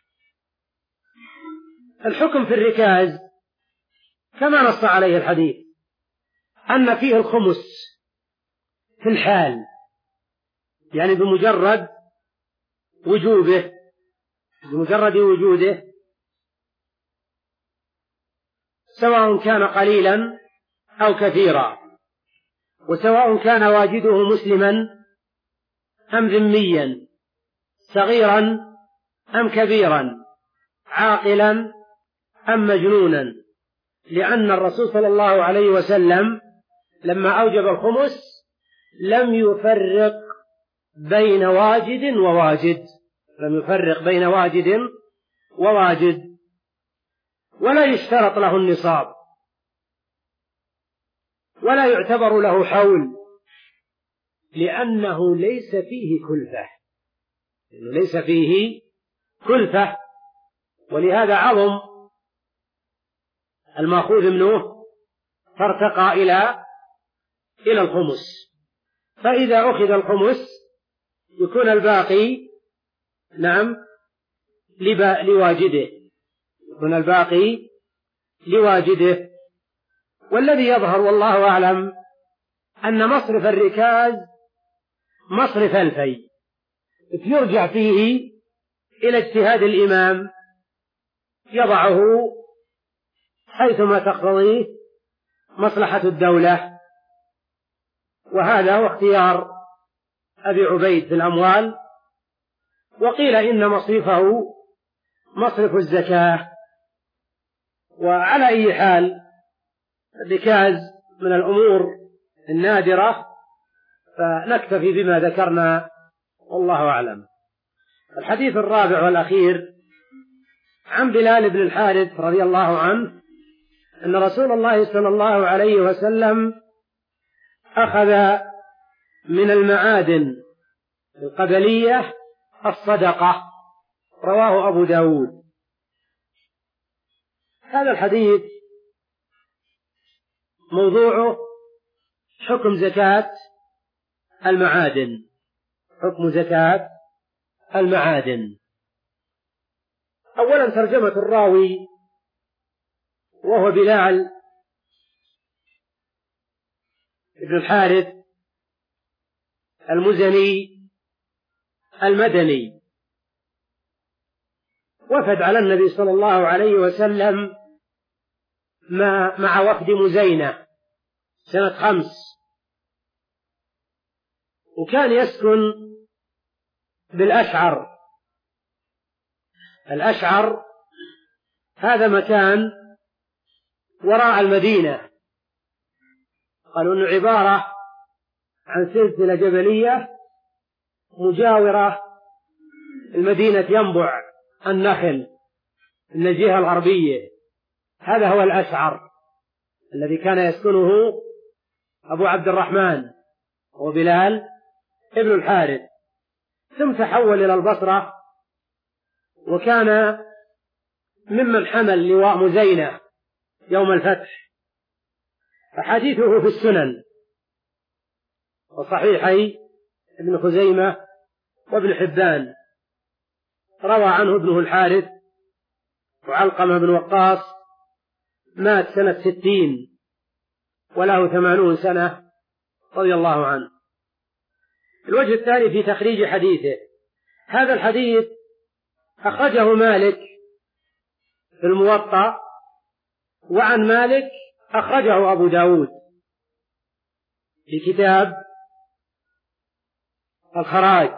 الحكم في الركاز كما نص عليه الحديث أن فيه الخمس في الحال، يعني بمجرد وجوده بمجرد وجوده سواء كان قليلا أو كثيرا، وسواء كان واجده مسلما أم ذميا، صغيرا أم كبيرا، عاقلا أم مجنونا، لأن الرسول صلى الله عليه وسلم لما أوجب الخمس لم يفرق بين واجد وواجد لم يفرق بين واجد وواجد ولا يشترط له النصاب ولا يعتبر له حول، لأنه ليس فيه كلفة ليس فيه كلفة ولهذا عظم المأخوذ منه فارتقى إلى إلى الخمس. فإذا أخذ الخمس يكون الباقي نعم لواجده يكون الباقي لواجده. والذي يظهر والله أعلم أن مصرف الركاز مصرف الفي يرجع فيه إلى اجتهاد الإمام يضعه حيثما تقتضيه مصلحة الدولة، وهذا هو اختيار أبي عبيد في الأموال. وقيل إن مصرفه مصرف الزكاة. وعلى أي حال الركاز من الأمور النادرة، فنكتفي بما ذكرنا والله أعلم. الحديث الرابع والأخير عن بلال بن الحارث رضي الله عنه أن رسول الله صلى الله عليه وسلم أخذ من المعادن القبلية الصدقة، رواه أبو داود. هذا الحديث موضوعه حكم زكاة المعادن حكم زكاة المعادن. أولا ترجمة الراوي وهو بلال بن الحارث المزني المدني، وفد على النبي صلى الله عليه وسلم مع وفد مزينة سنة خمس، وكان يسكن بالأشعر. الأشعر هذا مكان وراء المدينة، قالوا أنه عبارة عن سلسلة جبلية مجاورة المدينة ينبع النخل من الجهة الغربية. هذا هو الأشعر الذي كان يسكنه أبو عبد الرحمن وبلال ابن الحارث، ثم تحول إلى البصرة وكان ممن حمل لواء مزينة يوم الفتح، فحديثه في السنن وصحيحي ابن خزيمة وابن حبان. روى عنه ابنه الحارث وعلقمة بن وقاص، مات سنة ستين وله ثمانون سنة رضي الله عنه. الوجه الثاني في تخريج حديثه، هذا الحديث أخرجه مالك في الموطأ، وعن مالك أخرجه أبو داود في كتاب الخراج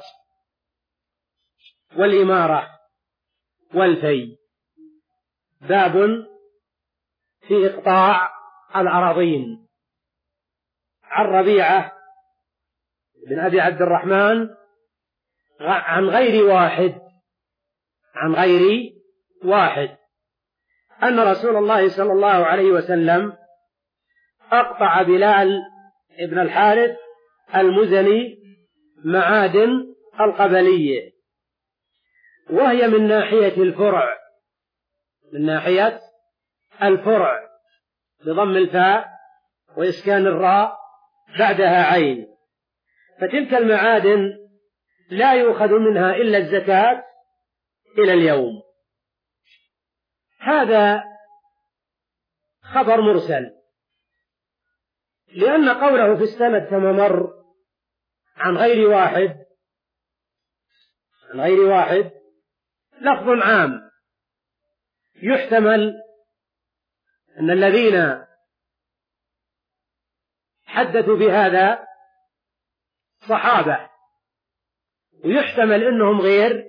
والإمارة والفي، باب في إقطاع الأراضين، عن ربيعة بن أبي عبد الرحمن عن غير واحد عن غير واحد أن رسول الله صلى الله عليه وسلم أقطع بلال ابن الحارث المزني معادن القبلية، وهي من ناحية الفرع من ناحية الفرع بضم الفاء وإسكان الراء بعدها عين. فتلك المعادن لا يؤخذ منها إلا الزكاة إلى اليوم. هذا خبر مرسل، لأن قوله في السند كما مر عن غير واحد عن غير واحد لفظ عام، يحتمل أن الذين حدثوا بهذا صحابة، ويحتمل أنهم غير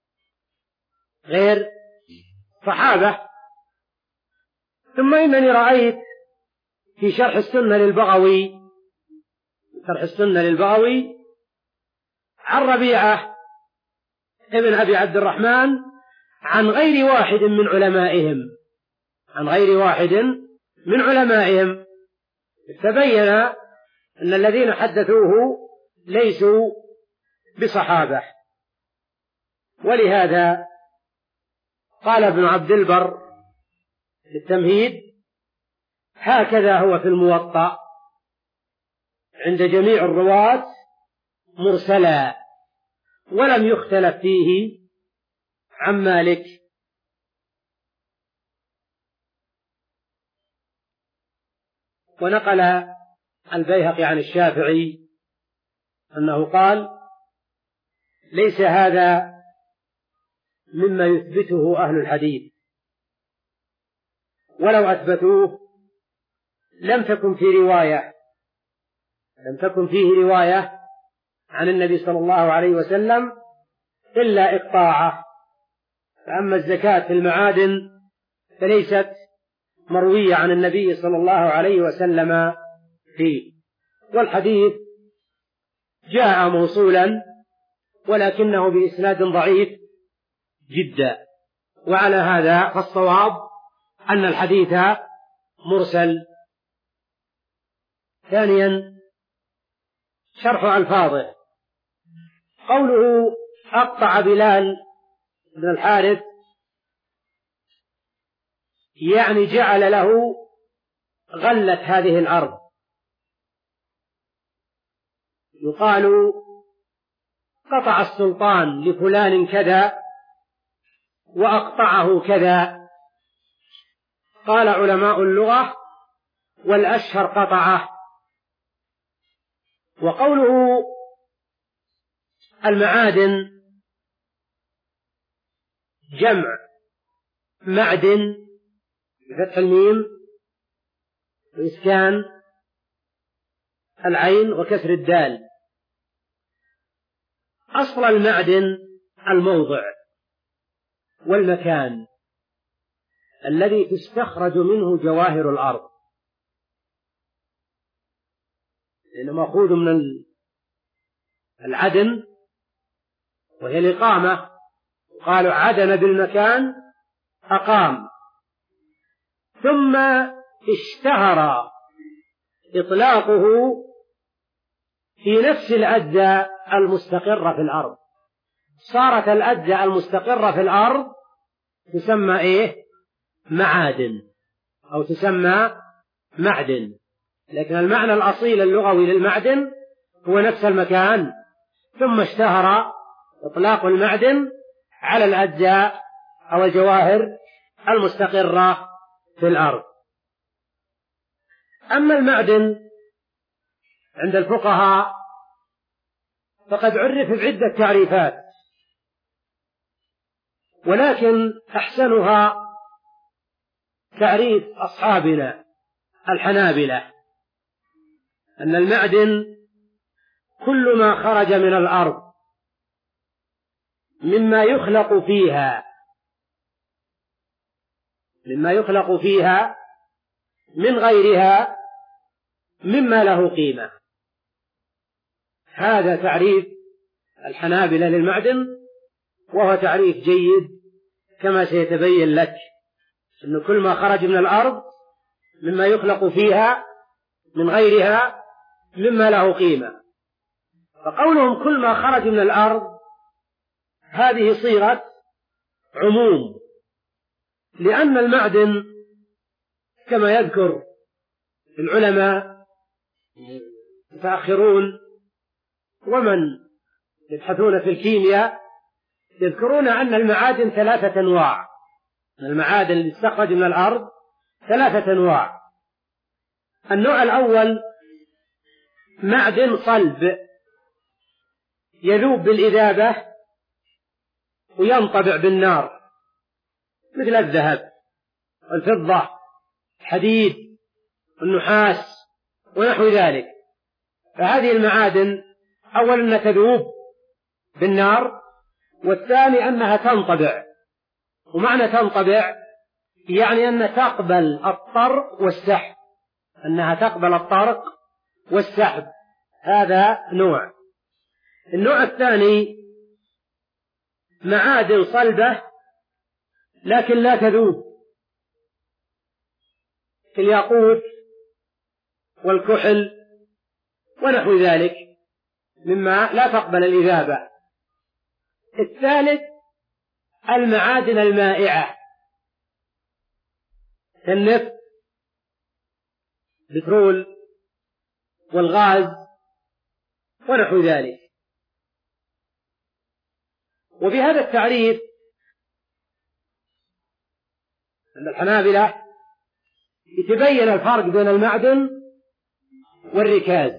غير صحابة. ثم إنني رأيت في شرح السنة للبغوي شرح السنة للبغوي عن ربيعة ابن أبي عبد الرحمن عن غير واحد من علمائهم عن غير واحد من علمائهم تبين أن الذين حدثوه ليسوا بصحابة. ولهذا قال ابن عبد البر في التمهيد: هكذا هو في الموطأ عند جميع الرواة مرسلا، ولم يختلف فيه عن مالك. ونقل البيهقي عن الشافعي أنه قال: ليس هذا مما يثبته أهل الحديث، ولو أثبتوه لم تكن في رواية لم تكن فيه رواية عن النبي صلى الله عليه وسلم إلا إقطاعه. فأما الزكاة في المعادن فليست مروية عن النبي صلى الله عليه وسلم فيه. والحديث جاء موصولا ولكنه بإسناد ضعيف جدا، وعلى هذا فالصواب أن الحديث مرسل. ثانيا شرح ألفاظه، قوله أقطع بلال بن الحارث يعني جعل له غلة هذه الأرض. يقال قطع السلطان لفلان كذا وأقطعه كذا. قال علماء اللغة: والأشهر قطعه. وقوله المعادن جمع معدن بفتح الميم وإسكان العين وكسر الدال. أصل المعدن الموضع والمكان الذي تستخرج منه جواهر الأرض، لأنه مأخوذ من العدن وهي الإقامة. قالوا عدن بالمكان أقام. ثم اشتهر إطلاقه في نفس الأجزاء المستقرة في الأرض. صارت الأجزاء المستقرة في الأرض تسمى إيه؟ معادن أو تسمى معدن، لكن المعنى الأصيل اللغوي للمعدن هو نفس المكان، ثم اشتهر إطلاق المعدن على الأجزاء أو الجواهر المستقرة في الأرض. أما المعدن عند الفقهاء فقد عرف بعدة تعريفات، ولكن أحسنها تعريف أصحابنا الحنابلة، أن المعدن كل ما خرج من الأرض مما يخلق فيها مما يخلق فيها من غيرها مما له قيمة. هذا تعريف الحنابلة للمعدن، وهو تعريف جيد كما سيتبين لك، أن كل ما خرج من الأرض مما يخلق فيها من غيرها مما له قيمة. فقولهم كل ما خرج من الأرض هذه صيغة عموم، لأن المعدن كما يذكر العلماء المتأخرون ومن يبحثون في الكيمياء يذكرون أن المعادن ثلاثة أنواع. المعادن اللي تستخرج من الأرض ثلاثة أنواع. النوع الأول معدن صلب يذوب بالإذابة وينطبع بالنار، مثل الذهب والفضة الحديد والنحاس ونحو ذلك. فهذه المعادن أولا أنها تذوب بالنار، والثاني أنها تنطبع. ومعنى تنطبع يعني أنها تقبل الطرق والسحب، أنها تقبل الطرق والسحب. هذا نوع. النوع الثاني معادن صلبة لكن لا تذوب، كالياقوت والكحل ونحو ذلك مما لا تقبل الإذابة. الثالث المعادن المائعة كالنفط البترول والغاز ونحو ذلك. وبهذا التعريف أن الحنابلة يتبين الفرق بين المعدن والركاز.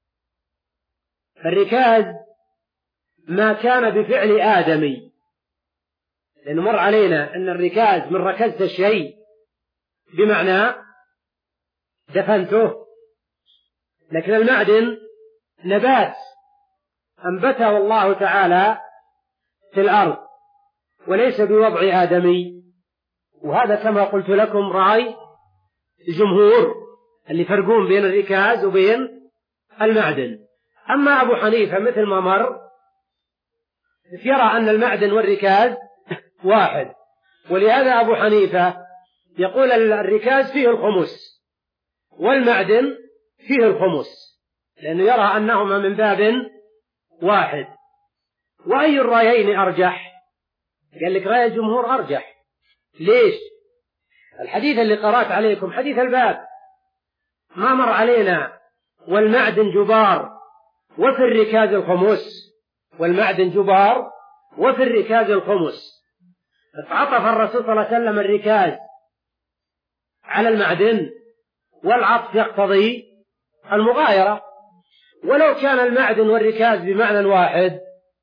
الركاز ما كان بفعل آدمي، لأنه مر علينا أن الركاز من ركزت الشيء بمعنى دفنته، لكن المعدن نبات أنبته الله تعالى في الأرض وليس بوضع آدمي. وهذا كما قلت لكم رأي الجمهور اللي يفرقون بين الركاز وبين المعدن. أما أبو حنيفة مثل ما مر يرى أن المعدن والركاز واحد، ولهذا أبو حنيفة يقول الركاز فيه الخمس والمعدن فيه الخمس، لأنه يرى أنهما من باب واحد. وأي الرأيين أرجح؟ قال لك رأي الجمهور أرجح. ليش؟ الحديث اللي قرأت عليكم حديث الباب ما مر علينا والمعدن جبار وفي الركاز الخمس، والمعدن جبار وفي الركاز الخمس. فعطف الرسول صلى الله عليه وسلم الركاز على المعدن، والعطف يقتضي المغايرة. ولو كان المعدن والركاز بمعنى واحد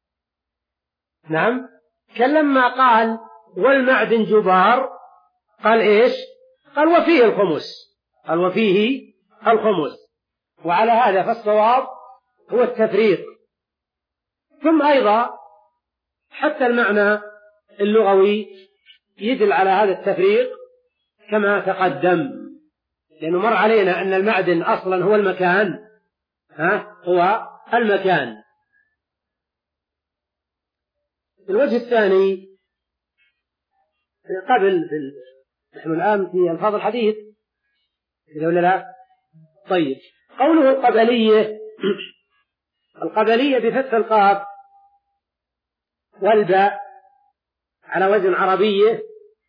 نعم كان لما قال والمعدن جبار قال إيش؟ قال وفيه الخمس، قال وفيه الخمس. وعلى هذا فالصواب هو التفريق. ثم أيضا حتى المعنى اللغوي يدل على هذا التفريق كما تقدم، لأنه مر علينا أن المعدن أصلا هو المكان، ها هو المكان. الوجه الثاني قبل نحن الآن في ألفاظ الحديث كذا ولا لا؟ طيب، قوله القبلية القبلية بفتح القاف والباء على وزن عربية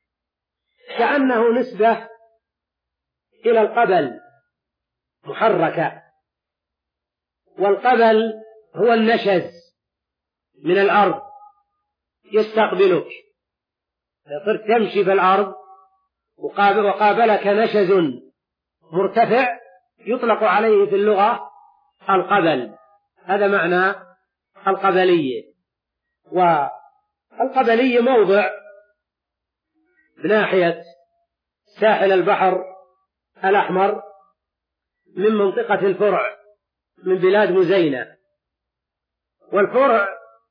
كأنه نسبة إلى القبل محركة، والقبل هو النشز من الأرض يستقبلك، صرت تمشي في الأرض وقابلك نشز مرتفع يطلق عليه في اللغة القبل. هذا معنى القبلية. والقبلية موضع بناحية ساحل البحر الأحمر من منطقة الفرع من بلاد مزينة، والفرع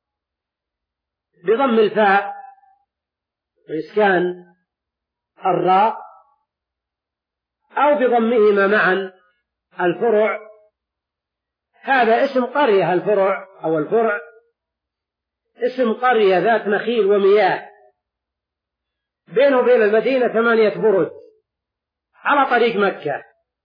بضم الفاء وإسكان الراء أو بضمهما معا الفرع. هذا اسم قرية، الفرع أو الفرع اسم قرية ذات نخيل ومياه بينه وبين المدينة ثمانية برد على طريق مكة،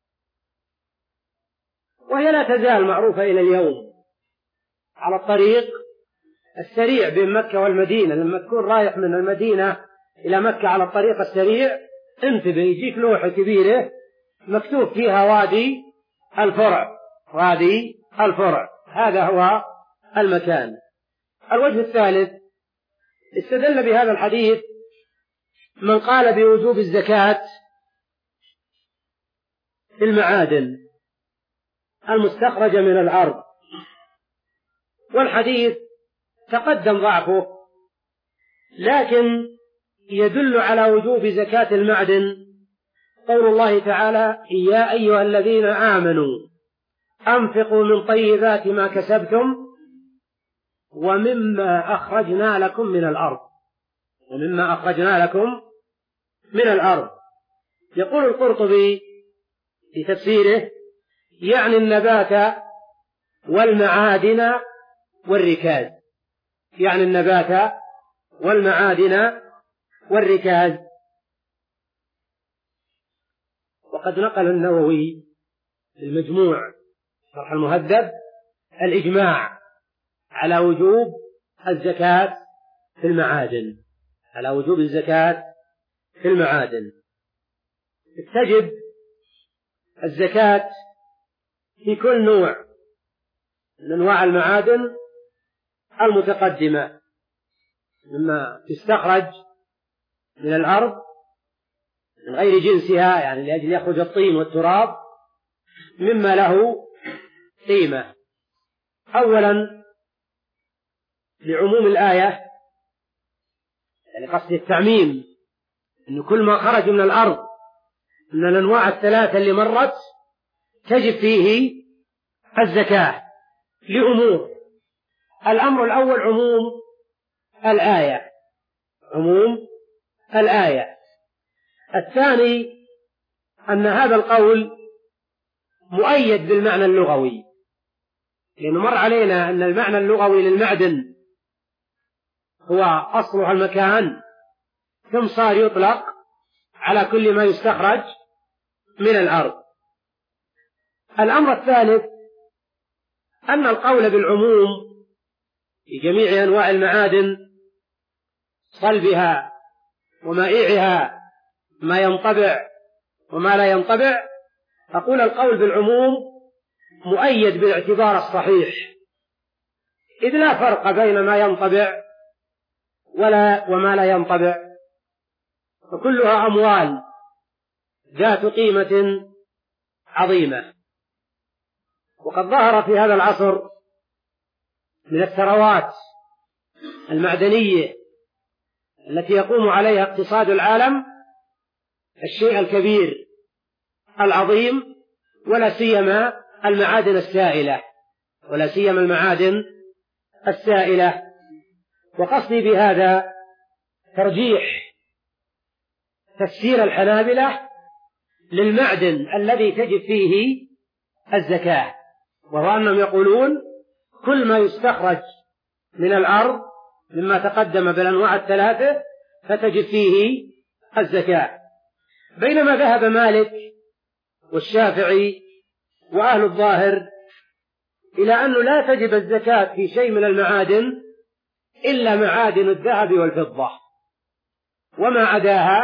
وهي لا تزال معروفة إلى اليوم على الطريق السريع بين مكة والمدينة. لما تكون رايح من المدينة إلى مكة على الطريق السريع انتبه، يجيك لوحة كبيرة مكتوب فيها وادي الفرع، وادي الفرع، هذا هو المكان. الوجه الثالث، استدل بهذا الحديث من قال بوجوب الزكاة في المعادن المستخرجة من الأرض، والحديث تقدم ضعفه، لكن يدل على وجوب زكاة المعدن قول الله تعالى: يا أيها الذين آمنوا أنفقوا من طيبات ما كسبتم ومما أخرجنا لكم من الأرض، ومما أخرجنا لكم من الأرض. يقول القرطبي في تفسيره: يعني النبات والمعادن والركاز، يعني النبات والمعادن والركاز. وقد نقل النووي في المجموع شرح المهذب الإجماع على وجوب الزكاة في المعادن، على وجوب الزكاة في المعادن. تجب الزكاة في كل نوع من أنواع المعادن المتقدمة، مما تستخرج من الأرض من غير جنسها، يعني لأجل يخرج الطين والتراب، مما له قيمة. أولا لعموم الآية، يعني قصد التعميم، أن كل ما خرج من الأرض من الأنواع الثلاثة اللي مرت تجب فيه الزكاة لأمور. الأمر الأول عموم الآية، عموم الآية. الثاني أن هذا القول مؤيد بالمعنى اللغوي، لأنه مر علينا أن المعنى اللغوي للمعدن هو أصلها المكان، ثم صار يطلق على كل ما يستخرج من الأرض. الأمر الثالث أن القول بالعموم في جميع أنواع المعادن، صلبها ومائعها، ما ينطبع وما لا ينطبع، أقول القول بالعموم مؤيد بالاعتبار الصحيح، إذ لا فرق بين ما ينطبع ولا وما لا ينطبع، فكلها أموال ذات قيمة عظيمة. وقد ظهر في هذا العصر من الثروات المعدنية التي يقوم عليها اقتصاد العالم الشيء الكبير العظيم، ولا سيما المعادن السائلة، ولا سيما المعادن السائلة. وقصدي بهذا ترجيح تفسير الحنابلة للمعدن الذي تجب فيه الزكاة، وهو أنهم يقولون كل ما يستخرج من الأرض مما تقدم بالأنواع الثلاثة فتجب فيه الزكاة. بينما ذهب مالك والشافعي وأهل الظاهر إلى أنه لا تجب الزكاة في شيء من المعادن إلا معادن الذهب والفضة، وما عداها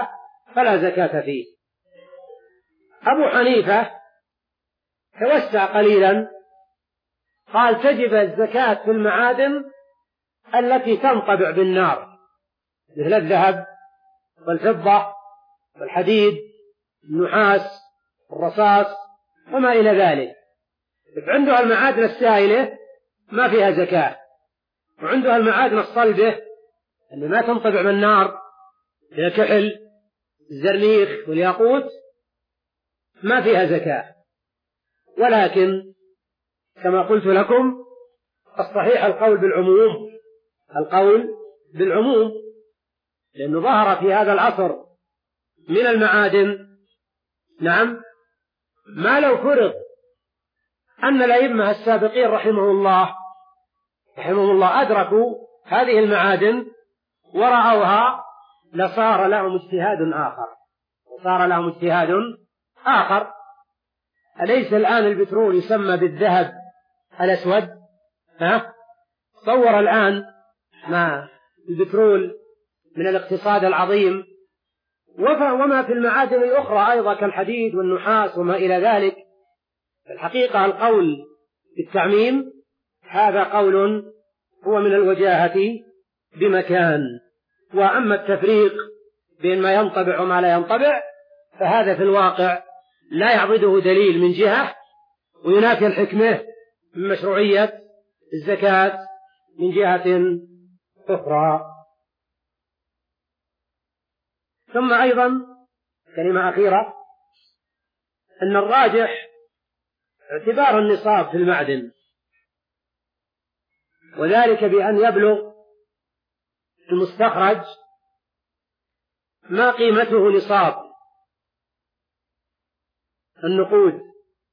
فلا زكاة فيه. أبو حنيفة توسع قليلا، قال تجب الزكاة في المعادن التي تنطبع بالنار مثل الذهب والفضة والحديد النحاس الرصاص وما إلى ذلك. عندها المعادن السائلة ما فيها زكاة، وعندها المعادن الصلبة اللي ما تنطبع بالنار الكحل الزرنيخ والياقوت ما فيها زكاة. ولكن كما قلت لكم الصحيح القول بالعموم، القول بالعموم، لأنه ظهر في هذا العصر من المعادن نعم ما لو فرض أن الأئمة السابقين رحمه الله رحمه الله أدركوا هذه المعادن ورأوها لصار لهم اجتهاد آخر صار لهم اجتهاد آخر. أليس الآن البترول يسمى بالذهب الأسود؟ ها؟ صور الآن ما البترول من الاقتصاد العظيم، وما في المعادن الأخرى أيضا كالحديد والنحاس وما إلى ذلك. الحقيقة القول بالتعميم هذا قول هو من الوجاهة بمكان، وأما التفريق بين ما ينطبع وما لا ينطبع فهذا في الواقع لا يعضده دليل من جهة، وينافي الحكمة من مشروعية الزكاة من جهة أخرى. ثم أيضا كلمة أخيرة، أن الراجح اعتبار النصاب في المعدن، وذلك بأن يبلغ المستخرج ما قيمته نصاب النقود،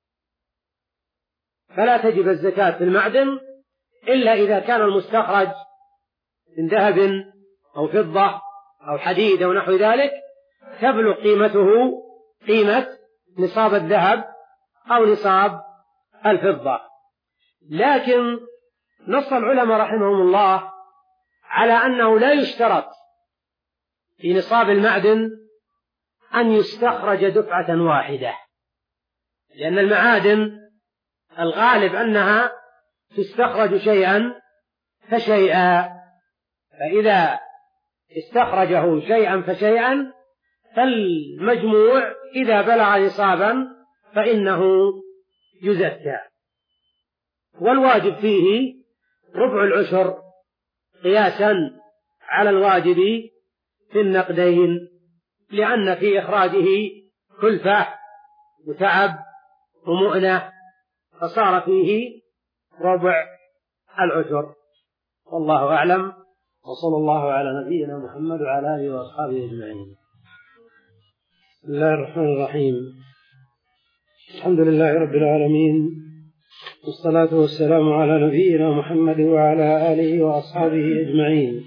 فلا تجب الزكاة في المعدن إلا إذا كان المستخرج من ذهب أو فضة أو حديد أو نحو ذلك تبلغ قيمته قيمة نصاب الذهب أو نصاب الفضة. لكن نص العلماء رحمهم الله على أنه لا يشترط في نصاب المعدن أن يستخرج دفعة واحدة، لأن المعادن الغالب أنها تستخرج شيئا فشيئا، فإذا استخرجه شيئا فشيئا فالمجموع إذا بلغ نصابا فإنه يزكى. والواجب فيه ربع العشر قياسا على الواجب في النقدين، لأن في إخراجه كلفة وتعب ومؤنة، فصار فيه ربع العشر. والله أعلم، وصلى الله على نبينا محمد وعلى آله وأصحابه أجمعين. بسم الله الرحمن الرحيم. الحمد لله رب العالمين، والصلاة والسلام على نبينا محمد وعلى آله وأصحابه أجمعين.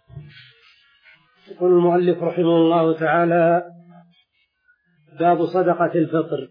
يقول المؤلف رحمه الله تعالى: باب صدقة الفطر.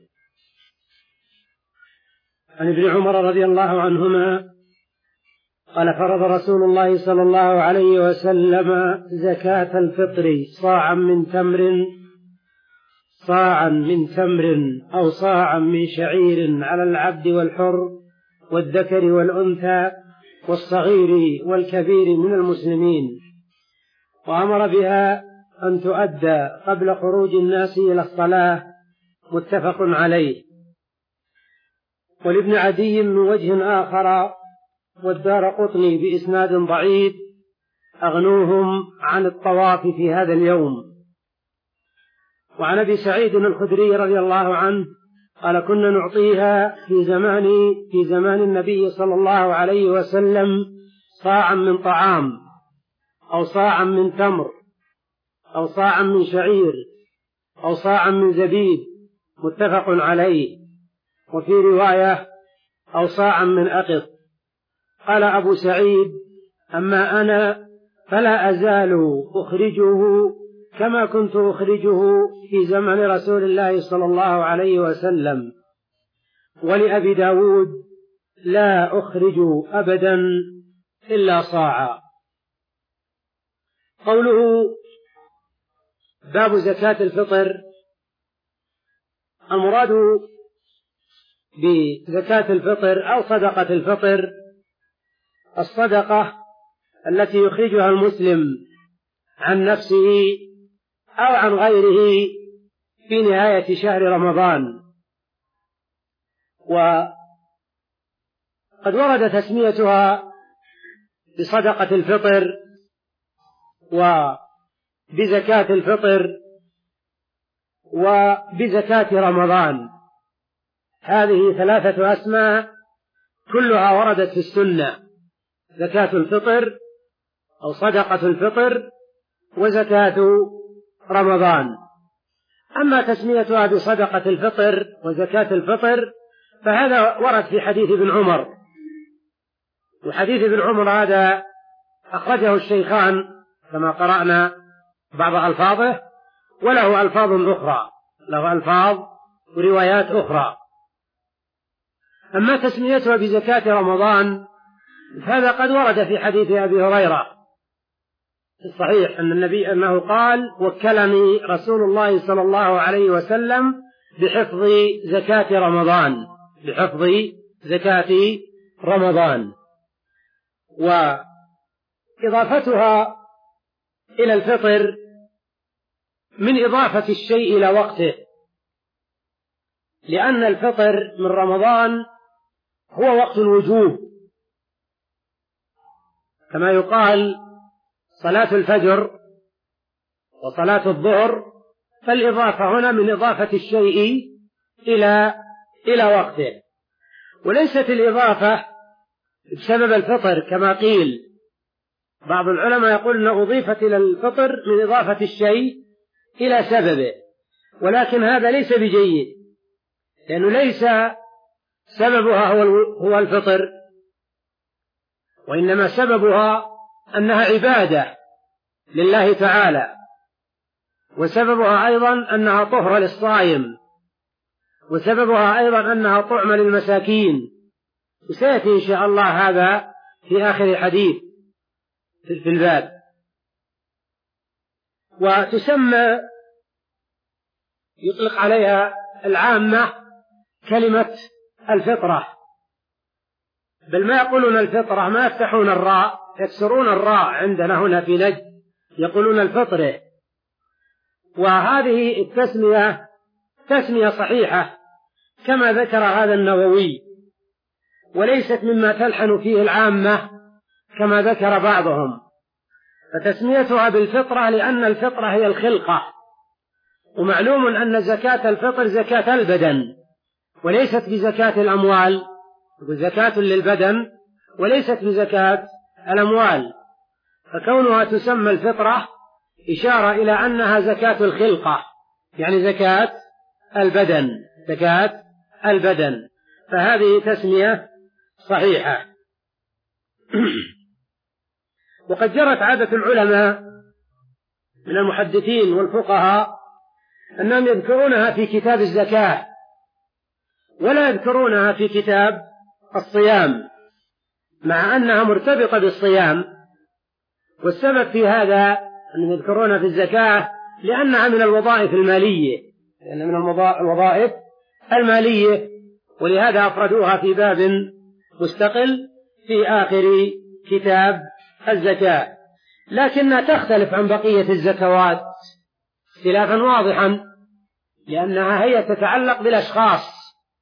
عن ابن عمر رضي الله عنهما قال: فرض رسول الله صلى الله عليه وسلم زكاة الفطر صاعا من تمر صاعا من تمر أو صاعا من شعير على العبد والحر والذكر والأنثى والصغير والكبير من المسلمين، وأمر بها أن تؤدى قبل خروج الناس إلى الصلاة. متفق عليه. ولابن عدي من وجه آخر والدارقطني بإسناد ضعيف: أغنوهم عن الطواف في هذا اليوم. وعن أبي سعيد الخدري رضي الله عنه قال: كنا نعطيها في زمان في زمان النبي صلى الله عليه وسلم صاعا من طعام أو صاعا من تمر أو صاعا من شعير أو صاعا من زبيب. متفق عليه. وفي رواية: أو صاعا من أقط. قال أبو سعيد: أما أنا فلا أزال أخرجه كما كنت أخرجه في زمن رسول الله صلى الله عليه وسلم. ولأبي داود: لا أخرج أبدا إلا صاعا. قوله باب زكاة الفطر. المراد بزكاة الفطر أو صدقة الفطر الصدقة التي يخرجها المسلم عن نفسه أو عن غيره في نهاية شهر رمضان. وقد ورد تسميتها بصدقة الفطر وبزكاة الفطر وبزكاة رمضان. هذه ثلاثة أسماء كلها وردت في السنة: زكاة الفطر أو صدقة الفطر وزكاة رمضان. أما تسميتها بصدقة الفطر وزكاة الفطر فهذا ورد في حديث ابن عمر، وحديث ابن عمر هذا أخرجه الشيخان كما قرأنا بعض ألفاظه، وله ألفاظ أخرى، له ألفاظ وروايات أخرى. أما تسميتها بزكاة رمضان هذا قد ورد في حديث أبي هريرة في الصحيح أن النبي أنه قال: وكلني رسول الله صلى الله عليه وسلم بحفظ زكاة رمضان بحفظ زكاة رمضان. وإضافتها إلى الفطر من إضافة الشيء إلى وقته، لأن الفطر من رمضان هو وقت الوجوب، كما يقال صلاة الفجر وصلاة الظهر، فالإضافة هنا من إضافة الشيء إلى إلى وقته، وليست الإضافة بسبب الفطر كما قيل. بعض العلماء يقول أن أضيفت إلى الفطر من إضافة الشيء إلى سببه، ولكن هذا ليس بجيد، لأنه ليس سببها هو هو الفطر، وإنما سببها أنها عبادة لله تعالى، وسببها أيضا أنها طهرة للصائم، وسببها أيضا أنها طعمة للمساكين، وسيأتي إن شاء الله هذا في آخر الحديث في الباب. وتسمى يطلق عليها العامة كلمة الفطرة، بل ما يقولون الفطرة، ما يفتحون الراء، يكسرون الراء عندنا هنا في نجد يقولون الفطرة. وهذه التسمية تسمية صحيحة كما ذكر هذا النووي، وليست مما تلحن فيه العامة كما ذكر بعضهم. فتسميتها بالفطرة لأن الفطرة هي الخلقة، ومعلوم أن زكاة الفطر زكاة البدن وليست بزكاة الأموال، زكاة للبدن وليست بزكاة الأموال، فكونها تسمى الفطرة إشارة إلى أنها زكاة الخلقة، يعني زكاة البدن زكاة البدن فهذه تسمية صحيحة. وقد جرت عادة العلماء من المحدثين والفقهاء أنهم يذكرونها في كتاب الزكاة ولا يذكرونها في كتاب الصيام، مع أنها مرتبطة بالصيام. والسبب في هذا أن يذكرونها في الزكاة لأنها من الوظائف المالية لأنها من الوظائف المالية ولهذا أفردوها في باب مستقل في آخر كتاب الزكاة، لكنها تختلف عن بقية الزكوات اختلافا واضحا، لأنها هي تتعلق بالأشخاص،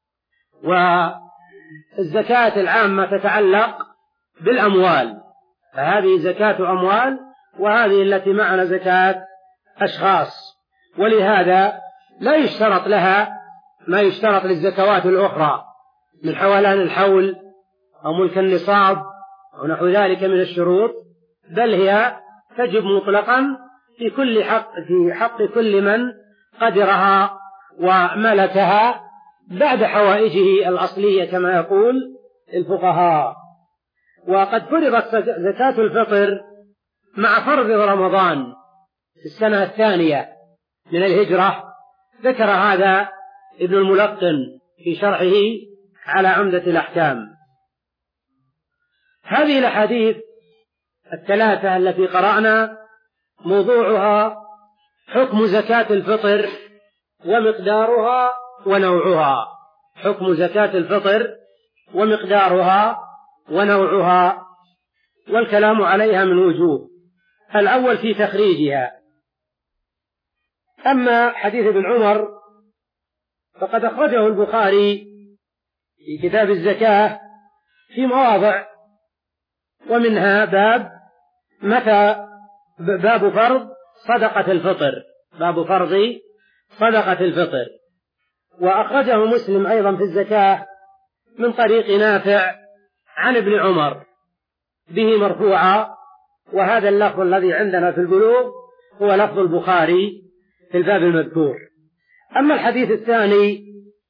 والزكاة العامة تتعلق بالأموال، فهذه زكاة أموال وهذه التي معنا زكاة أشخاص، ولهذا لا يشترط لها ما يشترط للزكوات الأخرى من حولان الحول أو ملك النصاب أو نحو ذلك من الشروط، بل هي تجب مطلقا في كل حق في حق كل من قدرها وملكها بعد حوائجه الأصلية كما يقول الفقهاء. وقد فرضت زكاة الفطر مع فرض رمضان في السنة الثانية من الهجرة، ذكر هذا ابن الملقن في شرحه على عمدة الأحكام. هذه الأحاديث الثلاثة التي قرأنا موضوعها حكم زكاة الفطر ومقدارها ونوعها. حكم زكاة الفطر ومقدارها ونوعها، والكلام عليها من وجوه. الأول في تخريجها. أما حديث ابن عمر فقد أخرجه البخاري في كتاب الزكاة في مواضع، ومنها باب متى باب فرض صدقة الفطر، باب فرض صدقة الفطر. وأخرجه مسلم أيضا في الزكاة من طريق نافع عن ابن عمر به مرفوعا، وهذا اللفظ الذي عندنا في البلوغ هو لفظ البخاري في الباب المذكور. أما الحديث الثاني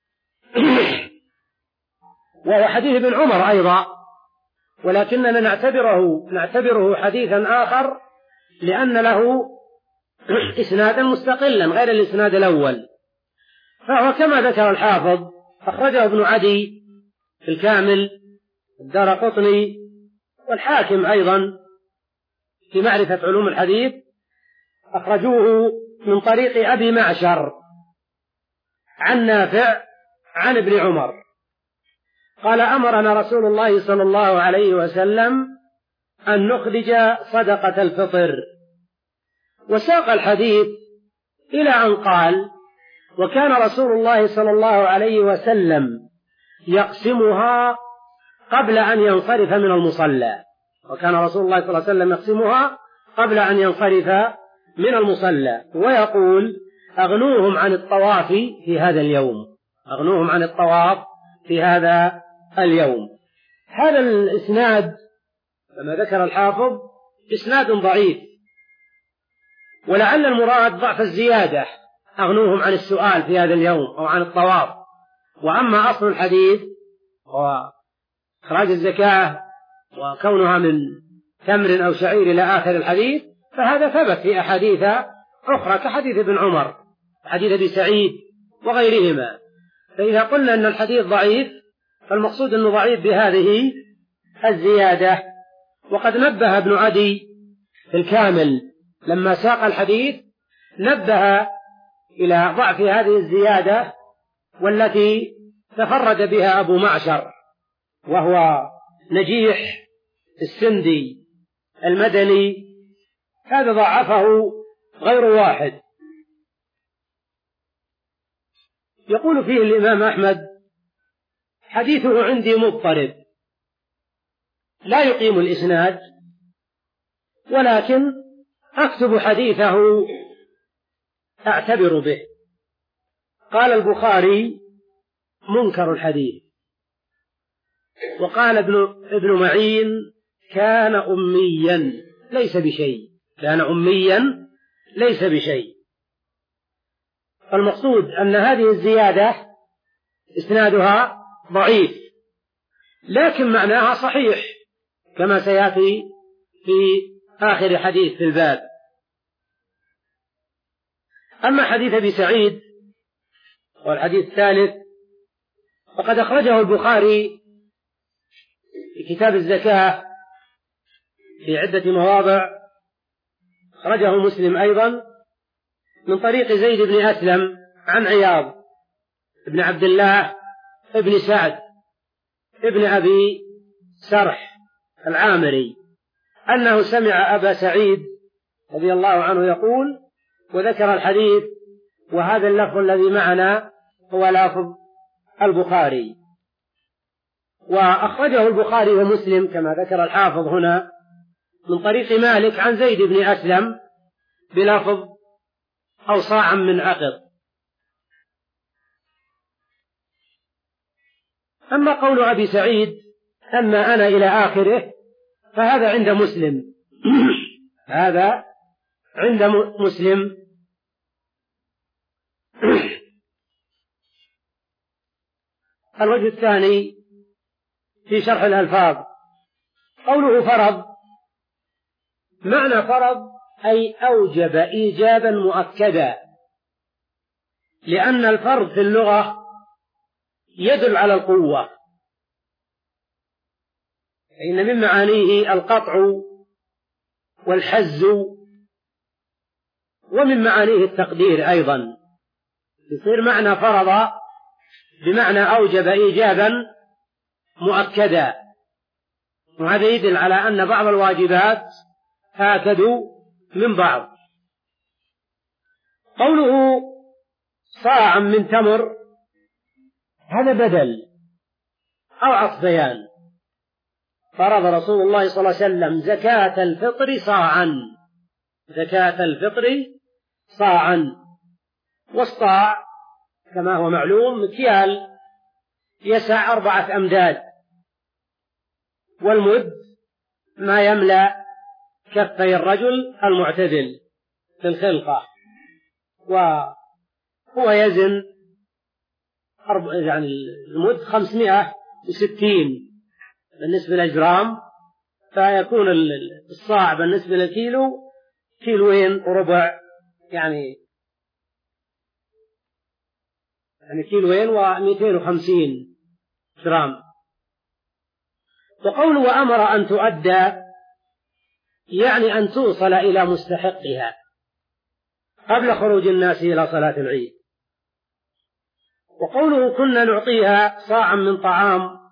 وهو حديث ابن عمر أيضا، ولكننا نعتبره نعتبره حديثا آخر لأن له إسنادا مستقلا غير الإسناد الأول، فهو كما ذكر الحافظ أخرجه ابن عدي في الكامل، الدارقطني والحاكم أيضا في معرفة علوم الحديث، أخرجوه من طريق أبي معشر عن نافع عن ابن عمر قال: أمرنا رسول الله صلى الله عليه وسلم أن نخرج صدقة الفطر. وساق الحديث إلى أن قال: وكان رسول الله صلى الله عليه وسلم يقسمها قبل أن ينصرف من المصلى. وكان رسول الله صلى الله عليه وسلم يقسمها قبل أن ينصرف من المصلى ويقول: أغنوهم عن الطواف في هذا اليوم، أغنوهم عن الطواف في هذا اليوم. هذا الإسناد كما ذكر الحافظ إسناد ضعيف، ولعل المراد ضعف الزيادة، أغنوهم عن السؤال في هذا اليوم أو عن الطواف. وأما أصل الحديث هو إخراج الزكاة وكونها من تمر أو شعير إلى آخر الحديث، فهذا ثبت في أحاديث أخرى كحديث ابن عمر، حديث أبي سعيد وغيرهما. فإذا قلنا أن الحديث ضعيف فالمقصود أنه ضعيف بهذه الزيادة. وقد نبه ابن عدي في الكامل لما ساق الحديث، نبه إلى ضعف هذه الزيادة والتي تفرد بها أبو معشر، وهو نجيح السندي المدني، هذا ضعفه غير واحد. يقول فيه الإمام أحمد: حديثه عندي مضطرب لا يقيم الإسناد، ولكن أكتب حديثه أعتبر به. قال البخاري: منكر الحديث. وقال ابن, ابن معين: كان أميا ليس بشيء، كان أميا ليس بشيء. فالمقصود أن هذه الزيادة إسنادها ضعيف، لكن معناها صحيح كما سيأتي في آخر حديث في الباب. أما حديث أبي سعيد والحديث الثالث فقد أخرجه البخاري في كتاب الزكاة في عدة مواضع، أخرجه مسلم أيضا من طريق زيد بن أسلم عن عياض بن عبد الله ابن سعد ابن أبي سرح العامري أنه سمع أبا سعيد رضي الله عنه يقول، وذكر الحديث، وهذا اللفظ الذي معنا هو لفظ البخاري. وأخرجه البخاري ومسلم كما ذكر الحافظ هنا من طريق مالك عن زيد بن أسلم بلفظ: أو صاعا من عقد. أما قول أبي سعيد: أما أنا إلى آخره، فهذا عند مسلم هذا عند مسلم. الوجه الثاني في شرح الألفاظ، قوله فرض، معنى فرض أي أوجب إيجابا مؤكدا، لأن الفرض في اللغة يدل على القوة، فإن من معانيه القطع والحز ومن معانيه التقدير أيضا، يصير معنى فرض بمعنى أوجب إيجابا مؤكدا، وهذا يدل على أن بعض الواجبات آكد من بعض. قوله صاعا من تمر هذا بدل أو عطف بيان. فرض رسول الله صلى الله عليه وسلم زكاة الفطر صاعا، زكاة الفطر صاعا، والصاع كما هو معلوم مكيال يسع أربعة أمداد، والمد ما يملأ كفي الرجل المعتدل في الخلقة، وهو يزن يعني المد خمسمائة وستين بالنسبة للجرام، فيكون الصاع بالنسبة للكيلو كيلوين وربع، يعني يعني كيلوين ومئتين وخمسين جرام. وقوله وأمر أن تؤدى يعني أن توصل إلى مستحقها قبل خروج الناس إلى صلاة العيد. وقوله كنا نعطيها صاعا من طعام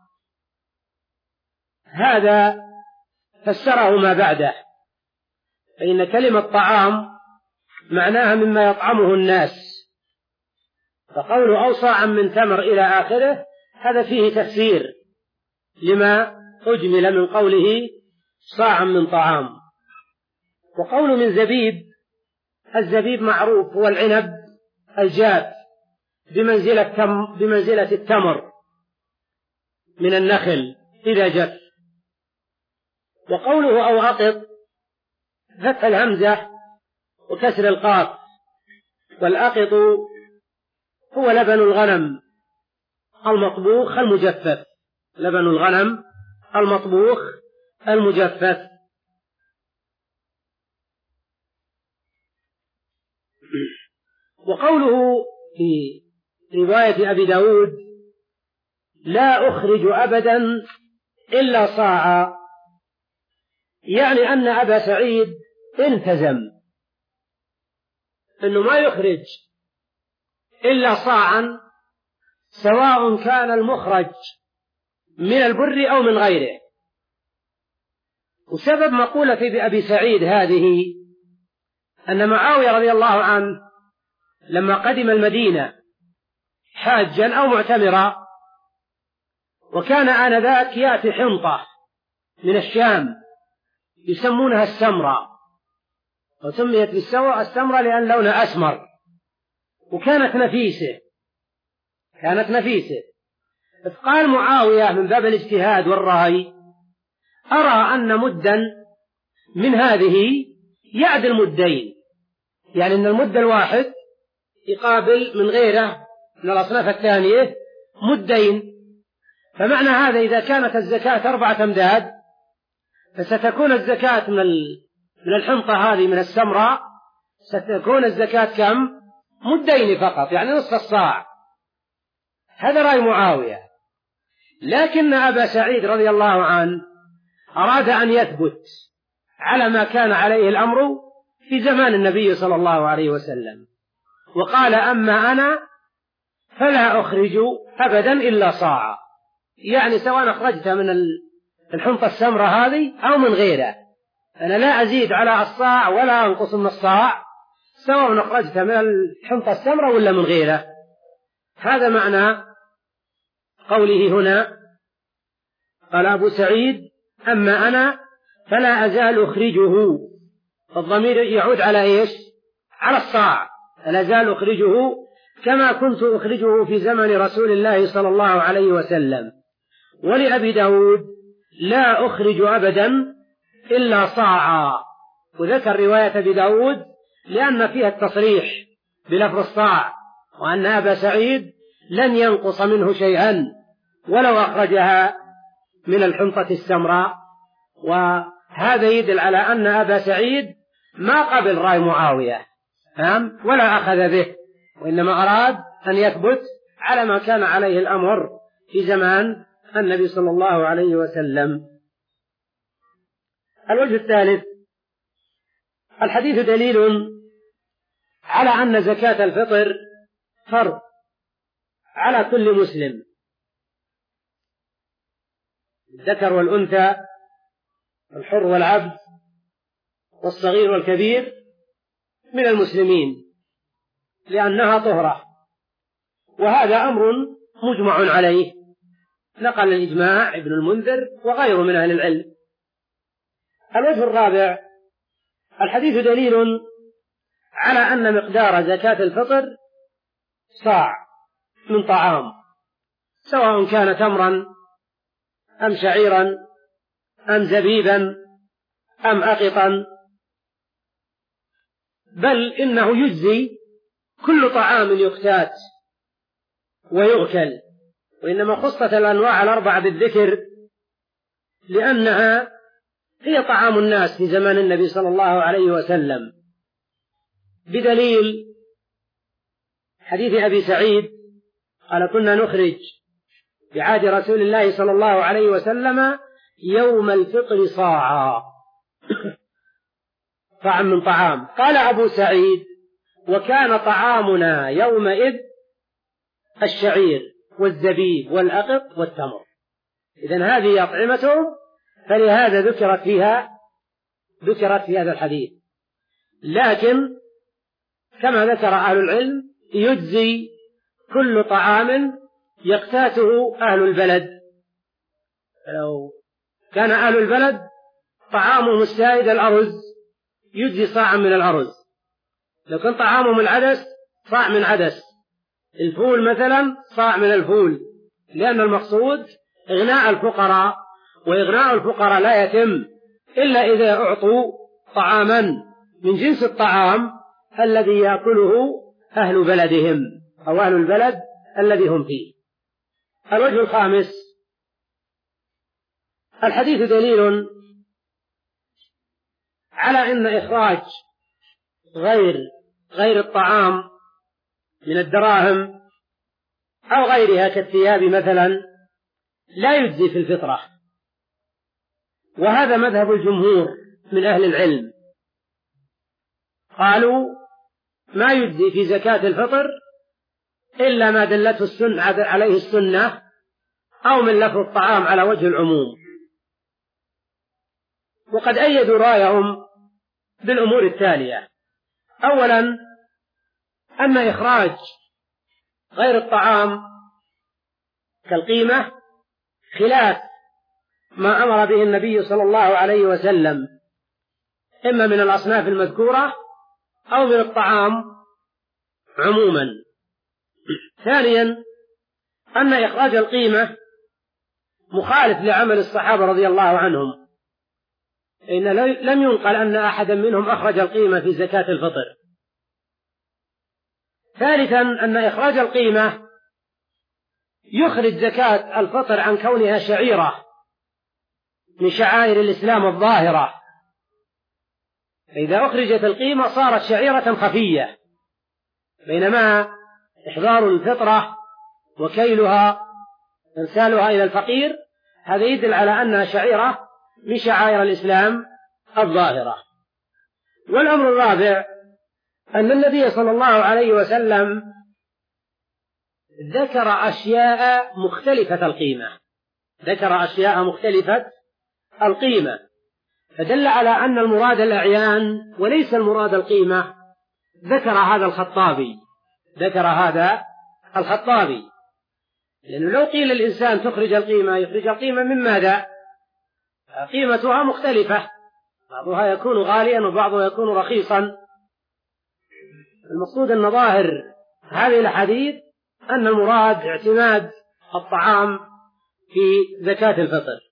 هذا فسره ما بعده، فإن كلمة طعام معناها مما يطعمه الناس، فقوله أو صاعا من تمر إلى آخره هذا فيه تفسير لما أجمل من قوله صاعا من طعام. وقوله من زبيب، الزبيب معروف هو العنب الجاف بمنزلة, تم بمنزلة التمر من النخل إذا جف. وقوله أو أقط فتح الهمزة وكسر القاف، والأقط هو لبن الغنم المطبوخ المجفف، لبن الغنم المطبوخ المجفف. وقوله في رواية أبي داود لا أخرج أبدا إلا صاعا، يعني أن أبا سعيد التزم أنه ما يخرج إلا صاعا، سواء كان المخرج من البر أو من غيره. وسبب مقولة بأبي سعيد هذه أن معاوية رضي الله عنه لما قدم المدينة حاجا أو معتمرا، وكان آنذاك يأتي حنطة من الشام يسمونها السمرة، وسميت بالسمرة لأن لونها أسمر، وكانت نفيسة كانت نفيسة فقال معاوية من باب الاجتهاد والرأي أرى أن مدا من هذه يعدل مدين، يعني أن المد الواحد يقابل من غيره من الأصناف الثانية مدين. فمعنى هذا إذا كانت الزكاة أربعة أمداد فستكون الزكاة من من الحنطة هذه من السمراء ستكون الزكاة كم؟ مدين فقط، يعني نصف الصاع. هذا رأي معاوية. لكن أبا سعيد رضي الله عنه أراد أن يثبت على ما كان عليه الأمر في زمان النبي صلى الله عليه وسلم، وقال أما أنا فلا أخرج أبدا إلا صاعا، يعني سواء أخرجت من الحنطة السمرة هذه أو من غيره، أنا لا أزيد على الصاع ولا أنقص من الصاع، سواء أخرجت من الحنطة السمرة ولا من غيره. هذا معنى قوله هنا. قال أبو سعيد أما أنا فلا أزال أخرجه، فالضمير يعود على إيش؟ على الصاع، فلا أزال أخرجه كما كنت أخرجه في زمن رسول الله صلى الله عليه وسلم. ولأبي داود لا أخرج أبدا إلا صاعا، وذكر رواية أبي داود لأن فيها التصريح بلفظ الصاع، وأن أبا سعيد لن ينقص منه شيئا ولو أخرجها من الحنطة السمراء. وهذا يدل على أن أبا سعيد ما قبل رأي معاوية ولا أخذ به، وإنما أراد أن يثبت على ما كان عليه الأمر في زمان النبي صلى الله عليه وسلم. الوجه الثالث: الحديث دليل على أن زكاة الفطر فرض على كل مسلم، الذكر والأنثى، الحر والعبد، والصغير والكبير من المسلمين، لأنها طهرة، وهذا أمر مجمع عليه، نقل الإجماع ابن المنذر وغيره من أهل العلم. الوجه الرابع: الحديث دليل على أن مقدار زكاة الفطر صاع من طعام، سواء كان تمرا أم شعيرا أم زبيبا أم أقطا، بل إنه يجزي كل طعام يقتات ويؤكل، وإنما خصت الأنواع الأربعة بالذكر لأنها هي طعام الناس في زمان النبي صلى الله عليه وسلم، بدليل حديث أبي سعيد قال: كنا نخرج بعهد رسول الله صلى الله عليه وسلم يوم الفطر صاعا طعام من طعام. قال أبو سعيد: وكان طعامنا يومئذ الشعير والزبيب والأقط والتمر. إذن هذه أطعمتهم، فلهذا ذكرت فيها ذكرت في هذا الحديث. لكن كما ذكر أهل العلم يجزي كل طعام يقتاته أهل البلد. لو كان أهل البلد طعامهم السائد الأرز يجزي صاعا من الأرز، لو كان طعامهم العدس صاع من عدس، الفول مثلا صاع من الفول، لأن المقصود إغناء الفقراء، وإغناء الفقراء لا يتم إلا إذا أعطوا طعاما من جنس الطعام الذي يأكله أهل بلدهم أو أهل البلد الذي هم فيه. الوجه الخامس: الحديث دليل على أن إخراج غير غير الطعام من الدراهم أو غيرها كالثياب مثلا لا يجزي في الفطرة، وهذا مذهب الجمهور من أهل العلم، قالوا ما يجزي في زكاة الفطر إلا ما دلته السنة عليه السنة أو من لفظ الطعام على وجه العموم. وقد أيدوا رأيهم بالأمور التالية: أولا أن إخراج غير الطعام كالقيمة خلاف ما أمر به النبي صلى الله عليه وسلم، إما من الأصناف المذكورة أو من الطعام عموما. ثانيا أن إخراج القيمة مخالف لعمل الصحابة رضي الله عنهم، إن لم ينقل أن أحدا منهم أخرج القيمة في زكاة الفطر. ثالثا أن إخراج القيمة يخرج زكاة الفطر عن كونها شعيرة من شعائر الإسلام الظاهرة، فإذا أخرجت القيمة صارت شعيرة خفية، بينما إحضار الفطرة وكيلها إرسالها إلى الفقير هذا يدل على أنها شعيرة من شعائر الإسلام الظاهرة. والأمر الرابع أن النبي صلى الله عليه وسلم ذكر أشياء مختلفة القيمة ذكر أشياء مختلفة القيمة فدل على أن المراد الأعيان وليس المراد القيمة. ذكر هذا الخطابي ذكر هذا الخطابي لأنه لو قيل الإنسان تخرج القيمة يخرج القيمة من ماذا؟ قيمتها مختلفة، بعضها يكون غاليا وبعضها يكون رخيصا. المقصود أن ظاهر هذه الحديث أن المراد اعتماد الطعام في زكاة الفطر.